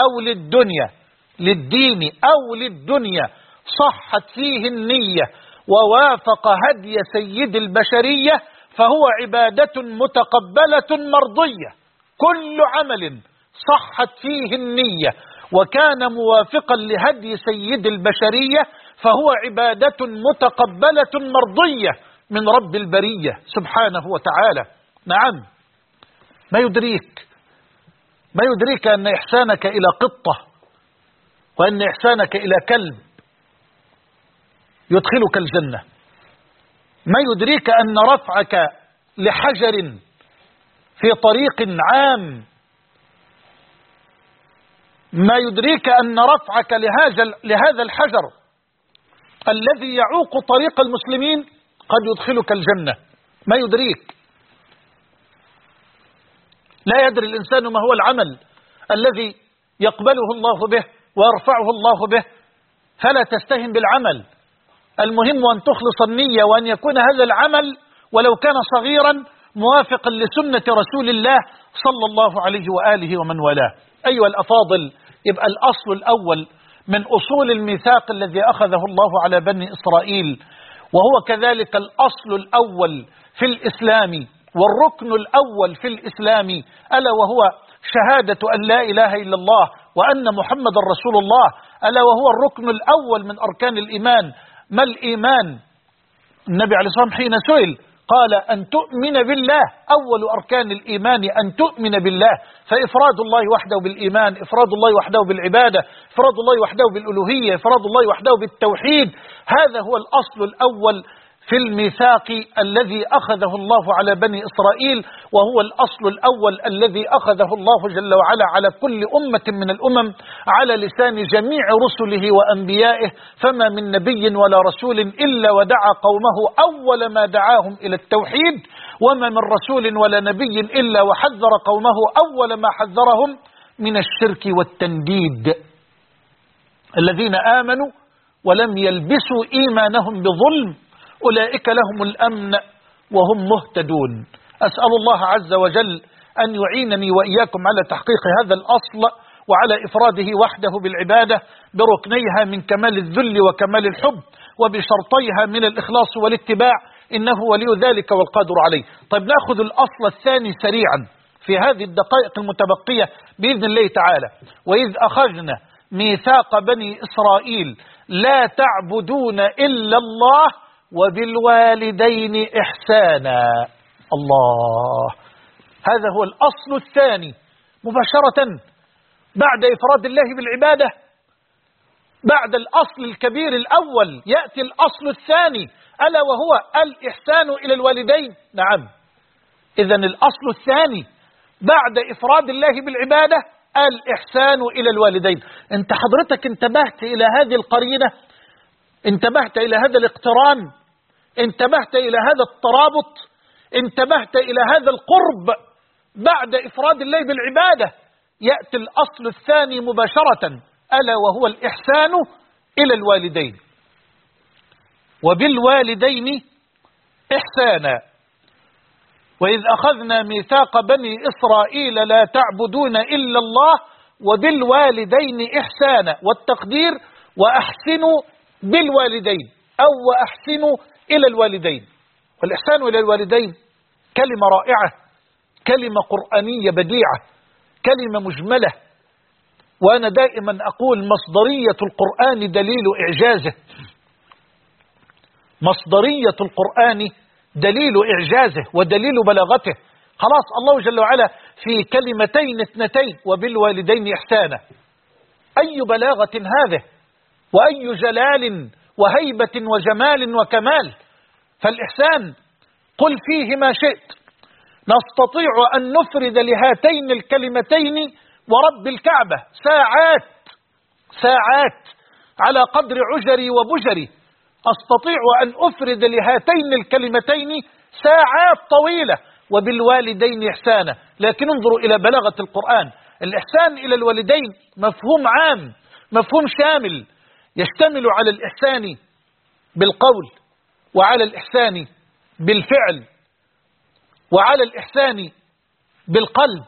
أو للدنيا صحت فيه النية ووافق هدي سيد البشرية فهو عبادة متقبلة مرضية. كل عمل صحت فيه النية وكان موافقا لهدي سيد البشرية فهو عبادة متقبلة مرضية من رب البرية سبحانه وتعالى. نعم، ما يدريك أن إحسانك إلى قطة وأن إحسانك إلى كلب يدخلك الجنة؟ ما يدريك أن رفعك لحجر في طريق عام، ما يدريك أن رفعك لهذا الحجر الذي يعوق طريق المسلمين قد يدخلك الجنة؟ ما يدريك. لا يدري الإنسان ما هو العمل الذي يقبله الله به ويرفعه الله به، فلا تستهن بالعمل. المهم أن تخلص النية وأن يكون هذا العمل ولو كان صغيرا موافقا لسنة رسول الله صلى الله عليه وآله ومن والاه. أيها الأفاضل، يبقى الأصل الأول من أصول الميثاق الذي أخذه الله على بني إسرائيل، وهو كذلك الأصل الأول في الإسلام والركن الأول في الإسلام، ألا وهو شهادة أن لا إله إلا الله وأن محمد رسول الله، ألا وهو الركن الأول من أركان الإيمان. ما الإيمان؟ النبي عليه الصلاة والسلام حين سئل قال أن تؤمن بالله. أول أركان الإيمان أن تؤمن بالله، فإفراد الله وحده بالإيمان، إفراد الله وحده بالعبادة، إفراد الله وحده بالألوهية، إفراد الله وحده بالتوحيد. هذا هو الأصل الأول في الميثاق الذي أخذه الله على بني إسرائيل، وهو الأصل الأول الذي أخذه الله جل وعلا على كل أمة من الأمم على لسان جميع رسله وأنبيائه. فما من نبي ولا رسول إلا ودعا قومه أول ما دعاهم إلى التوحيد، وما من رسول ولا نبي إلا وحذر قومه أول ما حذرهم من الشرك والتنديد. الذين آمنوا ولم يلبسوا إيمانهم بظلم أولئك لهم الأمن وهم مهتدون. أسأل الله عز وجل أن يعينني وإياكم على تحقيق هذا الأصل وعلى إفراده وحده بالعبادة بركنيها من كمال الذل وكمال الحب وبشرطيها من الإخلاص والاتباع، إنه ولي ذلك والقادر عليه. طيب نأخذ الأصل الثاني سريعا في هذه الدقائق المتبقية بإذن الله تعالى. وإذ أخذنا ميثاق بني إسرائيل لا تعبدون إلا الله وبالوالدين إحسانا. الله، هذا هو الأصل الثاني مباشرة بعد إفراد الله بالعبادة. بعد الأصل الكبير الأول يأتي الأصل الثاني، ألا وهو الإحسان إلى الوالدين. نعم، إذن الأصل الثاني بعد إفراد الله بالعبادة الإحسان إلى الوالدين. أنت حضرتك انتبهت إلى هذه القرينة، انتبهت إلى هذا الاقتران، انتبهت إلى هذا الترابط، انتبهت إلى هذا القرب. بعد إفراد الله بالعبادة يأتي الأصل الثاني مباشرة، ألا وهو الإحسان إلى الوالدين. وبالوالدين إحسانا. وإذ أخذنا ميثاق بني إسرائيل لا تعبدون إلا الله وبالوالدين إحسانا، والتقدير وأحسنوا بالوالدين أو وأحسنوا إلى الوالدين. والإحسان إلى الوالدين كلمة رائعة، كلمة قرآنية بديعة، كلمة مجملة. وأنا دائما أقول مصدرية القرآن دليل إعجازه، مصدرية القرآن دليل إعجازه ودليل بلاغته. خلاص الله جل وعلا في كلمتين اثنتين وبالوالدين إحسانا. أي بلاغة هذه، وأي جلال وهيبة وجمال وكمال. فالإحسان قل فيه ما شئت، نستطيع أن نفرد لهاتين الكلمتين ورب الكعبة ساعات على قدر عجري وبجري. أستطيع أن أفرد لهاتين الكلمتين ساعات طويلة، وبالوالدين إحسانا. لكن انظروا إلى بلاغة القرآن. الإحسان إلى الوالدين مفهوم عام، مفهوم شامل، يشتمل على الإحسان بالقول، وعلى الإحسان بالفعل، وعلى الإحسان بالقلب.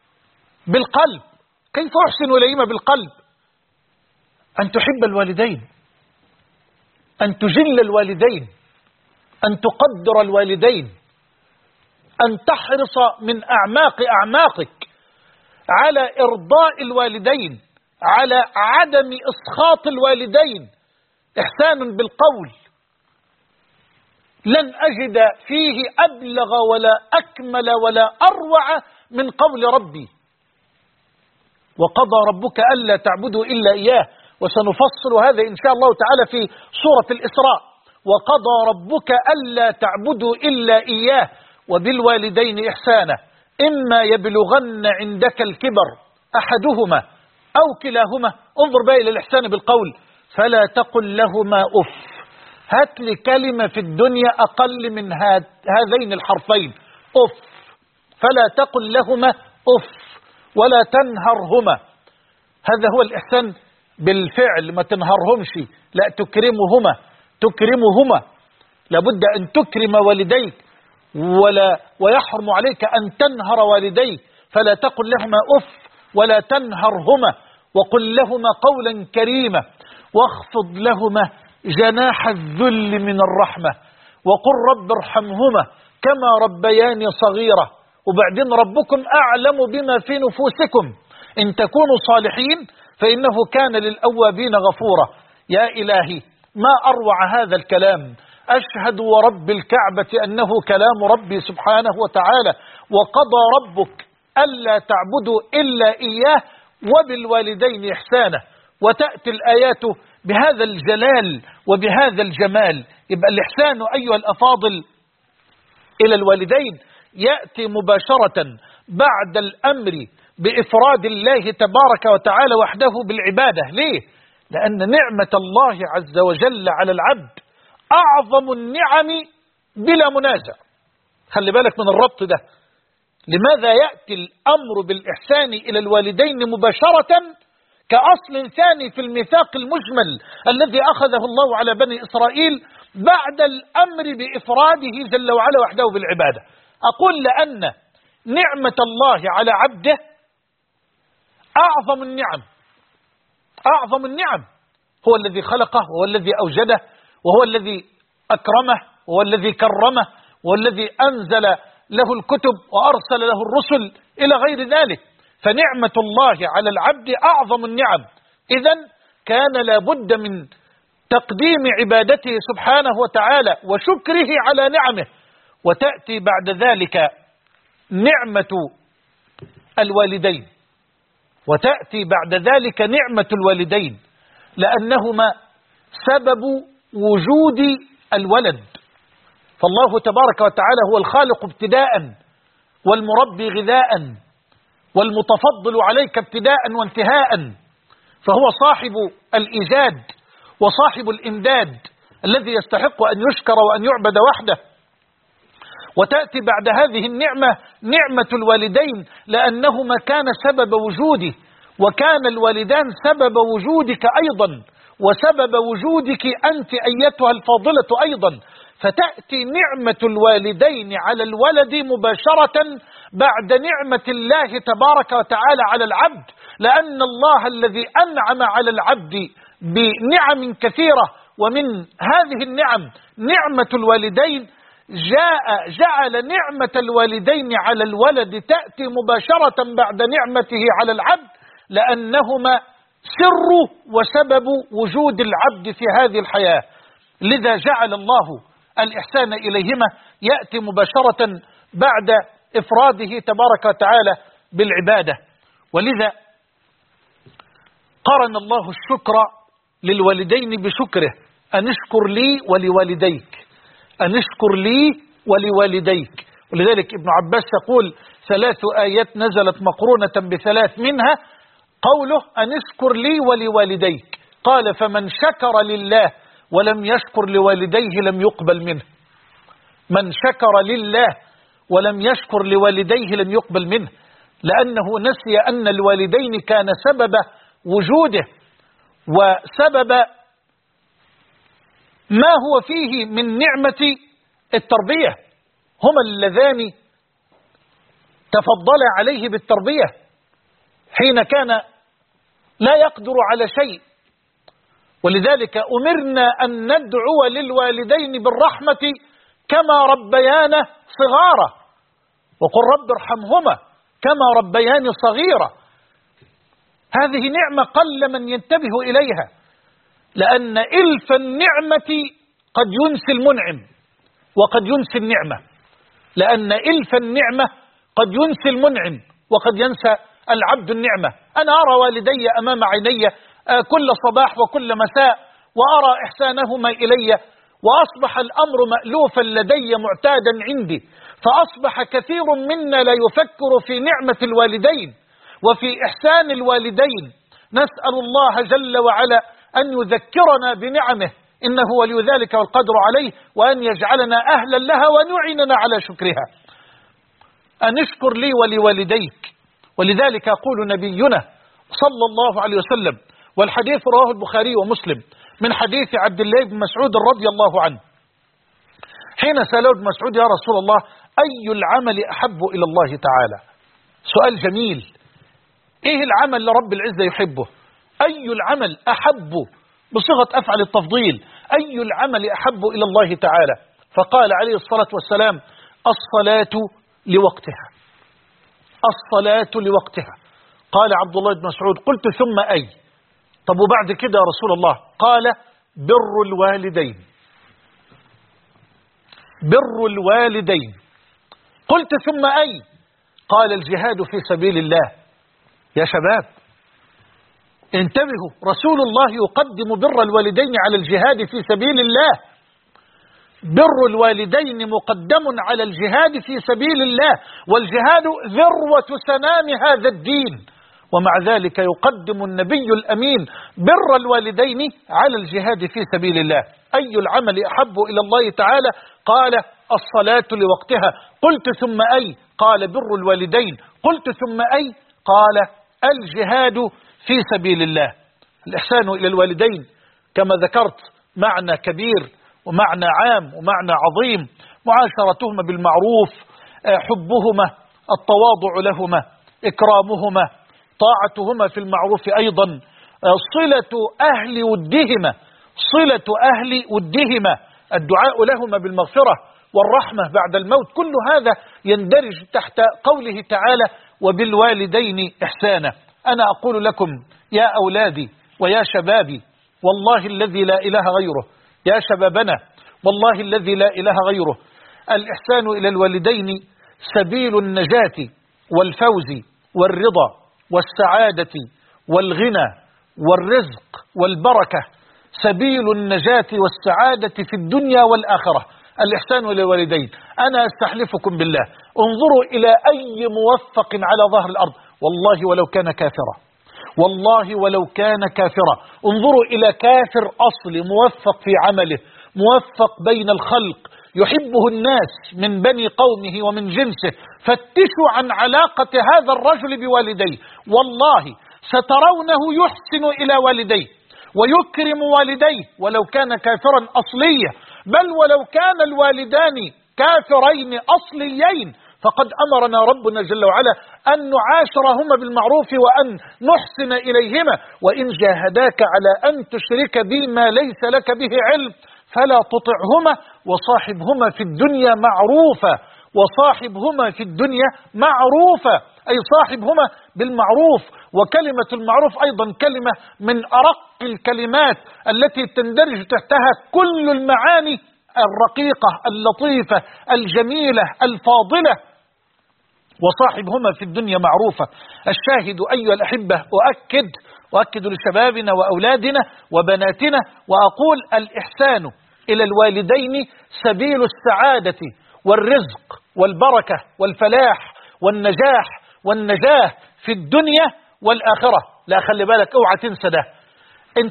كيف أحسن إليهما بالقلب؟ أن تحب الوالدين، أن تجل الوالدين، أن تقدر الوالدين، أن تحرص من أعماق أعماقك على إرضاء الوالدين، على عدم إسخاط الوالدين. إحسان بالقول لن أجد فيه أبلغ ولا أكمل ولا أروع من قول ربي وقضى ربك ألا تعبدوا إلا إياه. وسنفصل هذا إن شاء الله تعالى في سورة الإسراء. وقضى ربك ألا تعبدوا إلا إياه وبالوالدين إحسانا إما يبلغن عندك الكبر أحدهما أو كلاهما. انظر بقى إلى الإحسان بالقول. فلا تقل لهما أف. هات لي كلمة في الدنيا أقل من هذين الحرفين أف. فلا تقل لهما أف ولا تنهرهما. هذا هو الإحسان بالفعل، ما تنهرهمش، لا تكرمهما. لابد أن تكرم والديك ويحرم عليك أن تنهر والديك. فلا تقل لهما أف ولا تنهرهما وقل لهما قولا كريما واخفض لهما جناح الذل من الرحمة وقل رب ارحمهما كما ربياني صغيرة. وبعدين ربكم أعلم بما في نفوسكم إن تكونوا صالحين فإنه كان للأوابين غفورا. يا إلهي ما أروع هذا الكلام. أشهد ورب الكعبة أنه كلام ربي سبحانه وتعالى. وقضى ربك ألا تعبدوا إلا إياه وبالوالدين إحسانا. وتأتي الآيات بهذا الجلال وبهذا الجمال. يبقى الإحسان أيها الأفاضل إلى الوالدين يأتي مباشرة بعد الأمر بإفراد الله تبارك وتعالى وحده بالعبادة. ليه؟ لأن نعمة الله عز وجل على العبد أعظم النعم بلا منازع. خلي بالك من الربط ده. لماذا يأتي الأمر بالإحسان إلى الوالدين مباشرة كأصل ثاني في الميثاق المجمل الذي أخذه الله على بني إسرائيل بعد الأمر بإفراده جل وعلا وحده بالعبادة؟ أقول لأن نعمة الله على عبده أعظم النعم. هو الذي خلقه وهو الذي أوجده وهو الذي أكرمه وهو الذي كرمه وهو الذي أنزل له الكتب وأرسل له الرسل إلى غير ذلك. فنعمة الله على العبد أعظم النعم. إذن كان لابد من تقديم عبادته سبحانه وتعالى وشكره على نعمه، وتأتي بعد ذلك نعمة الوالدين، وتأتي بعد ذلك نعمة الوالدين، لأنهما سبب وجود الولد. فالله تبارك وتعالى هو الخالق ابتداء، والمربي غذاء، والمتفضل عليك ابتداء وانتهاء، فهو صاحب الإيجاد وصاحب الإمداد الذي يستحق أن يشكر وأن يعبد وحده. وتأتي بعد هذه النعمة نعمة الوالدين، لأنهما كان سبب وجوده، وكان الوالدان سبب وجودك أيضا، وسبب وجودك أنت أيتها الفاضلة أيضا. فتأتي نعمة الوالدين على الولد مباشرة بعد نعمة الله تبارك وتعالى على العبد، لأن الله الذي أنعم على العبد بنعم كثيرة، ومن هذه النعم نعمة الوالدين، جعل نعمة الوالدين على الولد تأتي مباشرة بعد نعمته على العبد، لأنهما سر وسبب وجود العبد في هذه الحياة. لذا جعل الله الإحسان إليهما يأتي مباشرة بعد إفراده تبارك وتعالى بالعبادة. ولذا قرن الله الشكر للوالدين بشكره، أن اشكر لي ولوالديك، أن اشكر لي ولوالديك. ولذلك ابن عباس يقول 3 آيات نزلت مقرونة ب3، منها قوله أن اشكر لي ولوالديك. قال فمن شكر لله ولم يشكر لوالديه لم يقبل منه. من شكر لله ولم يشكر لوالديه لم يقبل منه، لأنه نسي أن الوالدين كان سبب وجوده وسبب ما هو فيه من نعمة التربية، هما اللذان تفضل عليه بالتربية حين كان لا يقدر على شيء. ولذلك أمرنا أن ندعو للوالدين بالرحمة كما ربيانا صغارا، وقل رب ارحمهما كما ربياني صغيرا. هذه نعمة قل من ينتبه إليها، لأن إلف النعمة قد ينسي المنعم وقد ينسي النعمة، لأن إلف النعمة قد ينسي المنعم وقد ينسى العبد النعمة. أنا أرى والدي أمام عيني كل صباح وكل مساء، وأرى إحسانهما إلي، وأصبح الأمر مألوفا لدي معتادا عندي، فأصبح كثير منا لا يفكر في نعمة الوالدين وفي إحسان الوالدين. نسأل الله جل وعلا أن يذكرنا بنعمه، إنه ولي ذلك والقدر عليه، وأن يجعلنا أهلا لها وأن يعيننا على شكرها. أن اشكر لي ولوالديك. ولذلك يقول نبينا صلى الله عليه وسلم، والحديث رواه البخاري ومسلم من حديث عبد الله بن مسعود رضي الله عنه، حين سأله ابن مسعود يا رسول الله أي العمل أحب إلى الله تعالى؟ سؤال جميل، إيه العمل لرب العزة يحبه؟ أي العمل أحب بصيغة أفعل التفضيل، أي العمل أحب إلى الله تعالى؟ فقال عليه الصلاة والسلام الصلاة لوقتها، الصلاة لوقتها. قال عبد الله بن مسعود قلت ثم أي؟ طب وبعد كده يا رسول الله؟ قال بر الوالدين، بر الوالدين. قلت ثم أي؟ قال الجهاد في سبيل الله. يا شباب انتبهوا، رسول الله يقدم بر الوالدين على الجهاد في سبيل الله. بر الوالدين مقدم على الجهاد في سبيل الله، والجهاد ذروة سنام هذا الدين، ومع ذلك يقدم النبي الأمين بر الوالدين على الجهاد في سبيل الله. أي العمل أحب إلى الله تعالى؟ قال الصلاة لوقتها. قلت ثم أي؟ قال بر الوالدين. قلت ثم أي؟ قال الجهاد في سبيل الله. الإحسان إلى الوالدين كما ذكرت معنى كبير ومعنى عام ومعنى عظيم، معاشرتهما بالمعروف، حبهما، التواضع لهما، إكرامهما، طاعتهما في المعروف أيضا، صلة أهل ودهما، صلة أهل ودهما، الدعاء لهما بالمغفرة والرحمة بعد الموت. كل هذا يندرج تحت قوله تعالى وبالوالدين إحسانا. أنا أقول لكم يا أولادي ويا شبابي، والله الذي لا إله غيره، يا شبابنا والله الذي لا إله غيره، الإحسان إلى الوالدين سبيل النجاة والفوز والرضا والسعادة والغنى والرزق والبركة، سبيل النجاة والسعادة في الدنيا والآخرة الإحسان إلى الوالدين. أنا أستحلفكم بالله، انظروا إلى أي موفق على ظهر الأرض، والله ولو كان كافرا، والله ولو كان كافرا، انظروا إلى كافر أصلي موفق في عمله، موفق بين الخلق، يحبه الناس من بني قومه ومن جنسه، فتشوا عن علاقة هذا الرجل بوالديه، والله سترونه يحسن إلى والديه ويكرم والديه ولو كان كافرا أصليا، بل ولو كان الوالدان كافرين أصليين، فقد أمرنا ربنا جل وعلا أن نعاشرهما بالمعروف وأن نحسن إليهما، وإن جاهداك على أن تشرك بي ما ليس لك به علم فلا تطعهما وصاحبهما في الدنيا معروفا، وصاحبهما في الدنيا معروفا أي صاحبهما بالمعروف. وكلمة المعروف أيضا كلمة من أرق الكلمات التي تندرج تحتها كل المعاني الرقيقة اللطيفة الجميلة الفاضلة، وصاحبهما في الدنيا معروفة. الشاهد أيها الأحبة، أؤكد لشبابنا وأولادنا وبناتنا وأقول الإحسان إلى الوالدين سبيل السعادة والرزق والبركة والفلاح والنجاح في الدنيا والآخرة. لا خلي بالك، اوعى تنسى ده. انت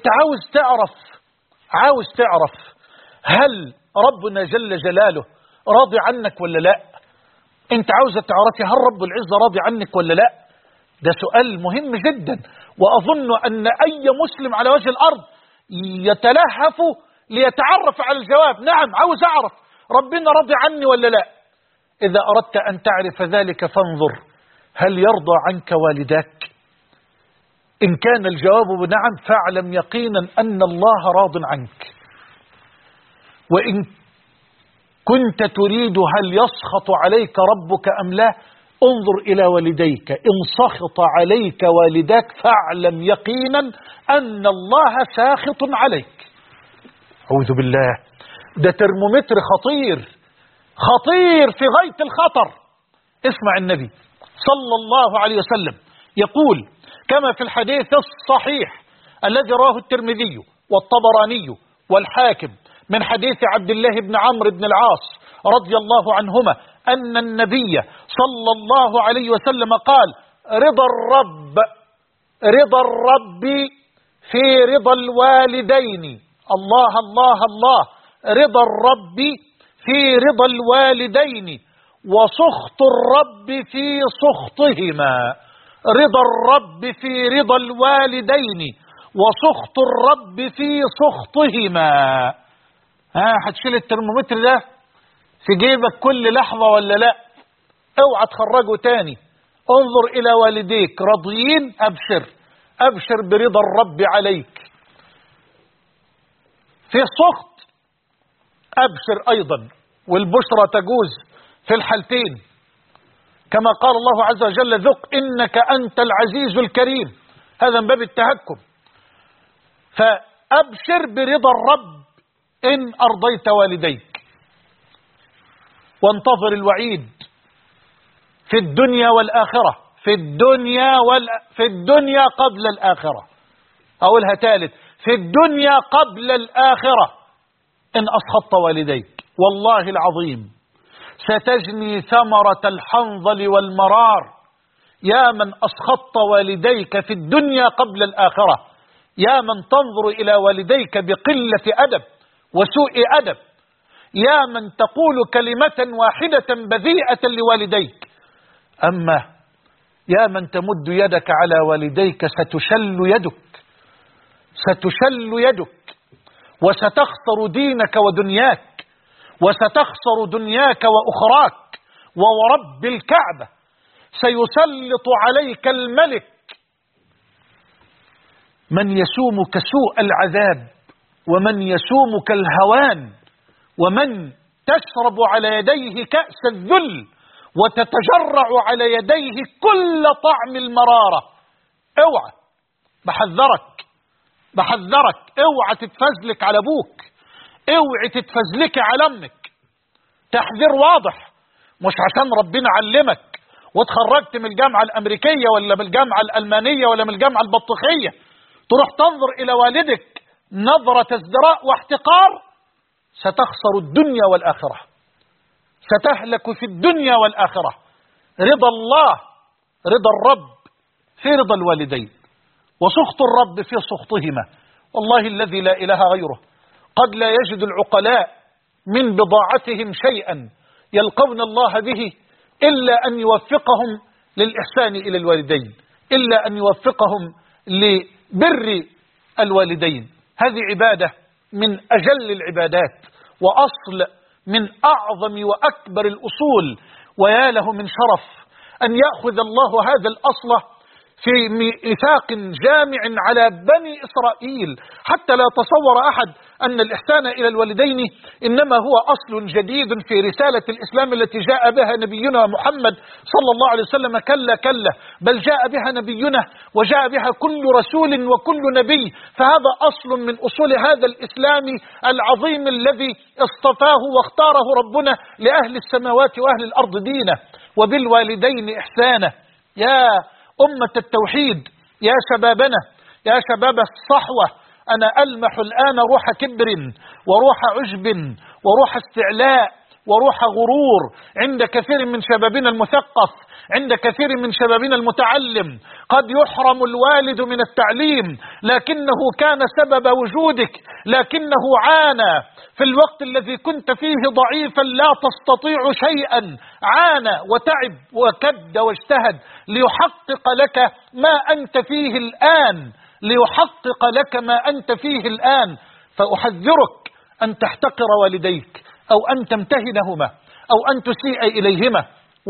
عاوز تعرف هل ربنا جل جلاله راضي عنك ولا لا؟ انت عاوزة تعرفي هل رب العزة راضي عنك ولا لا؟ ده سؤال مهم جدا، وأظن أن أي مسلم على وجه الأرض يتلهف ليتعرف على الجواب. نعم، عاوز أعرف ربنا راضي عني ولا لا. إذا أردت أن تعرف ذلك فانظر هل يرضى عنك والداك؟ إن كان الجواب بنعم فاعلم يقينا أن الله راض عنك، وإن كنت تريد هل يسخط عليك ربك أم لا، انظر إلى والديك، إن سخط عليك والداك فاعلم يقينا أن الله ساخط عليك. أعوذ بالله، ده ترمومتر خطير في غاية الخطر. اسمع النبي صلى الله عليه وسلم يقول كما في الحديث الصحيح الذي رواه الترمذي والطبراني والحاكم من حديث عبد الله بن عمرو بن العاص رضي الله عنهما أن النبي صلى الله عليه وسلم قال: رضا الرب في رضا الوالدين. الله، رضا الرب في رضا الوالدين وسخط الرب في سخطهما. رضا الرب في رضا الوالدين وسخط الرب في سخطهما. هتشيل الترمومتر ده في جيبك كل لحظة ولا لا؟ اوعى تخرجه تاني. انظر إلى والديك راضيين، أبشر برضا الرب عليك. في سخط أبشر أيضا، والبشرى تجوز في الحالتين، كما قال الله عز وجل: ذق إنك أنت العزيز الكريم. هذا من باب التهكم. فأبشر برضا الرب إن أرضيت والديك، وانتظر الوعيد في الدنيا والآخرة، في الدنيا قبل الآخرة. أقولها ثالث: في الدنيا قبل الآخرة إن أسخطت والديك. والله العظيم ستجني ثمرة الحنظل والمرار يا من أسخطت والديك في الدنيا قبل الآخرة، يا من تنظر إلى والديك بقلة أدب وسوء أدب، يا من تقول كلمة واحدة بذيئة لوالديك. أما يا من تمد يدك على والديك ستشل يدك وستخسر دينك ودنياك، وستخسر دنياك وأخراك. وورب الكعبة سيسلط عليك الملك من يسومك سوء العذاب، ومن يسومك الهوان، ومن تشرب على يديه كأس الذل، وتتجرع على يديه كل طعم المرارة. اوعى، بحذرك اوعى تتفزلك على ابوك، اوعى تتفزلك على امك. تحذير واضح، مش عشان ربنا علمك وتخرجت من الجامعة الامريكية ولا من الجامعة الالمانية ولا من الجامعة البطيخية تروح تنظر الى والدك نظرة ازدراء واحتقار. ستخسر الدنيا والآخرة، ستهلك في الدنيا والآخرة. رضا الله، رضا الرب في رضا الوالدين، وسخط الرب في سخطهما. والله الذي لا إله غيره قد لا يجد العقلاء من بضاعتهم شيئا يلقون الله به إلا أن يوفقهم للإحسان إلى الوالدين، إلا أن يوفقهم لبر الوالدين. هذه عبادة من أجل العبادات، وأصل من أعظم وأكبر الأصول، ويا له من شرف أن يأخذ الله هذا الأصل في ميثاق جامع على بني إسرائيل، حتى لا يتصور أحد أن الإحسان إلى الوالدين إنما هو أصل جديد في رسالة الإسلام التي جاء بها نبينا محمد صلى الله عليه وسلم. كلا كلا، بل جاء بها نبينا وجاء بها كل رسول وكل نبي. فهذا أصل من أصول هذا الإسلام العظيم الذي اصطفاه واختاره ربنا لأهل السماوات وأهل الأرض دينه. وبالوالدين إحسانا. يا أمة التوحيد، يا شبابنا، يا شباب الصحوة، أنا ألمح الآن روح كبر وروح عجب وروح استعلاء وروح غرور عند كثير من شبابنا المثقف، عند كثير من شبابنا المتعلم. قد يحرم الوالد من التعليم لكنه كان سبب وجودك، لكنه عانى في الوقت الذي كنت فيه ضعيفا لا تستطيع شيئا، عانى وتعب وكد واجتهد ليحقق لك ما أنت فيه الآن، ليحقق لك ما أنت فيه الآن. فأحذرك أن تحتقر والديك أو أن تمتهنهما أو أن تسيء إليهما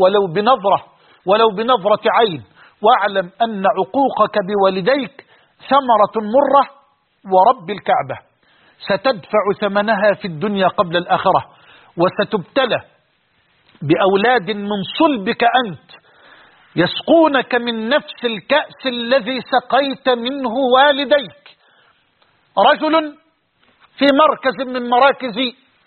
ولو بنظرة عين. واعلم أن عقوقك بوالديك ثمرة مرة ورب الكعبة، ستدفع ثمنها في الدنيا قبل الآخرة، وستبتلى بأولاد من صلبك أنت يسقونك من نفس الكأس الذي سقيت منه والديك. رجل في مركز من مراكز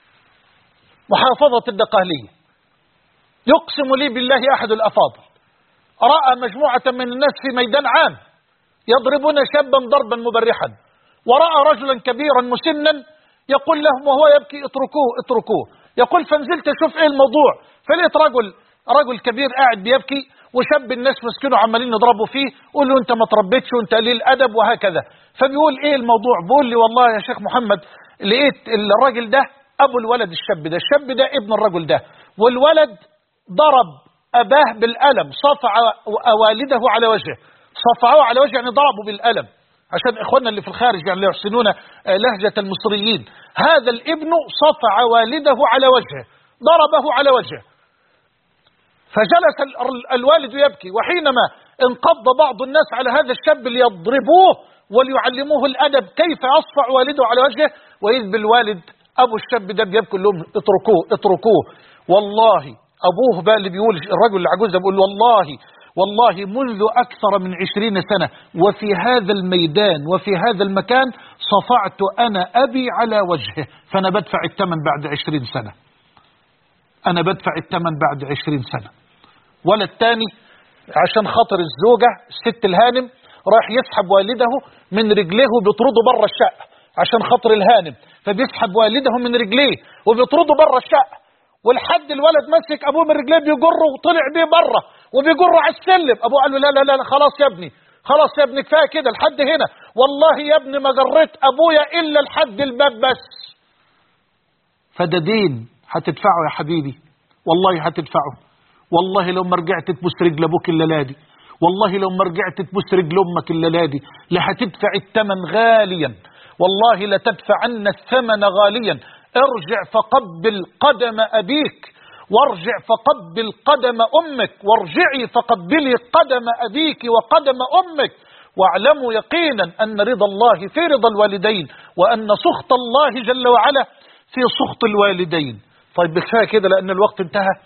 محافظة الدقهلية، يقسم لي بالله أحد الأفاضل، رأى مجموعة من الناس في ميدان عام يضربون شابا ضربا مبرحا، ورأى رجلا كبيرا مسنا يقول لهم وهو يبكي اتركوه. يقول فنزلت أشوف ايه الموضوع، فلقيت رجل كبير قاعد بيبكي، وشاب الناس مسكينه عمالين يضربوا فيه، قول له انت ما تربيتش وانت قليل ادب وهكذا. فبيقول ايه الموضوع؟ بيقول لي والله يا شيخ محمد لقيت الراجل ده ابو الولد، الشاب ده ابن الرجل ده، والولد ضرب اباه بالقلم، صفع والده على وجهه، صفعوه على وجهه يعني ضربوا بالقلم، عشان اخواننا اللي في الخارج يعني لا يحسنون لهجة المصريين. هذا الابن صفع والده على وجهه، ضربه على وجهه. فجلس الوالد يبكي، وحينما انقض بعض الناس على هذا الشاب ليضربوه وليعلموه الأدب كيف يصفع والده على وجهه، وإذ بالوالد أبو الشاب ده بيبكي لهم اتركوه. والله أبوه بقى اللي بيقول، الرجل العجوز ده بيقول والله منذ أكثر من 20 سنة وفي هذا الميدان وفي هذا المكان صفعت أنا أبي على وجهه، فأنا بدفع الثمن بعد 20 سنة، أنا بدفع الثمن بعد 20 سنة. ولا الثاني عشان خاطر الزوجة الست الهانم راح يسحب والده من رجليه وبيطرده بره الشقة عشان خاطر الهانم، فبيسحب والده من رجليه وبيطرده بره الشقة، والحد الولد مسك أبوه من رجليه بيجره وطلع بيه بره وبيجره على السلم. أبوه قال له لا خلاص يا ابني كفاية كده لحد هنا، والله يا ابني ما جريت أبويا إلا لحد الباب بس. فده دين هتدفعه يا حبيبي، والله هتدفعه. والله لو ما رجعت تبوس رجل ابوك الليله دي، والله لو ما رجعت تبوس رجل امك الليله دي، لهتدفع الثمن غاليا، والله لتدفعن الثمن غاليا. ارجع فقبل قدم ابيك، وارجع فقبل قدم امك، وارجعي فقبلي قدم ابيك وقدم امك، واعلموا يقينا ان رضا الله في رضا الوالدين، وان سخط الله جل وعلا في سخط الوالدين. طيب بكفايه كده لأن الوقت انتهى.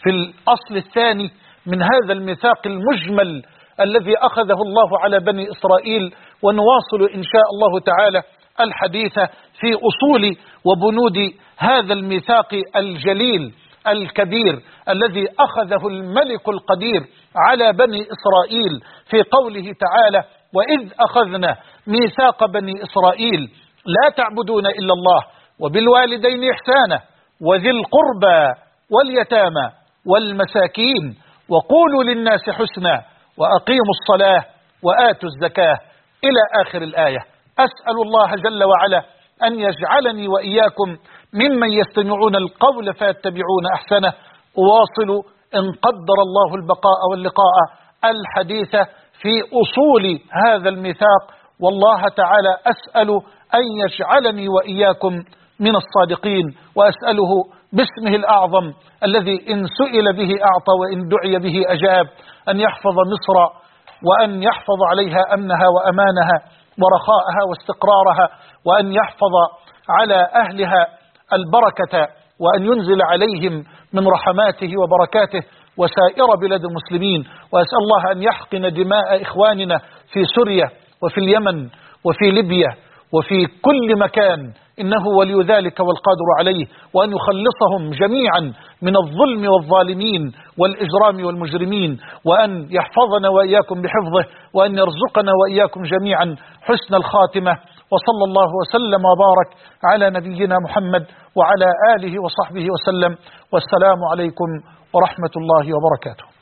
في الأصل الثاني من هذا الميثاق المجمل الذي أخذه الله على بني إسرائيل، ونواصل إن شاء الله تعالى الحديث في أصول وبنود هذا الميثاق الجليل الكبير الذي أخذه الملك القدير على بني إسرائيل في قوله تعالى: وإذ أخذنا ميثاق بني إسرائيل لا تعبدون إلا الله وبالوالدين إحسانا وذي القربى واليتامى والمساكين وقولوا للناس حسنا وأقيموا الصلاة وآتوا الزكاة إلى آخر الآية. أسأل الله جل وعلا أن يجعلني وإياكم ممن يستمعون القول فيتبعون أحسنه. أواصل إن قدر الله البقاء واللقاء الحديث في أصول هذا الميثاق، والله تعالى أسأل أن يجعلني وإياكم من الصادقين، وأسأله باسمه الأعظم الذي إن سئل به أعطى وإن دعي به أجاب، أن يحفظ مصر وأن يحفظ عليها أمنها وأمانها ورخاءها واستقرارها، وأن يحفظ على أهلها البركة، وأن ينزل عليهم من رحماته وبركاته وسائر بلاد المسلمين. وأسأل الله أن يحقن دماء إخواننا في سوريا وفي اليمن وفي ليبيا وفي كل مكان، إنه ولي ذلك والقادر عليه، وأن يخلصهم جميعا من الظلم والظالمين والإجرام والمجرمين، وأن يحفظنا وإياكم بحفظه، وأن يرزقنا وإياكم جميعا حسن الخاتمة. وصلى الله وسلم وبارك على نبينا محمد وعلى آله وصحبه وسلم، والسلام عليكم ورحمة الله وبركاته.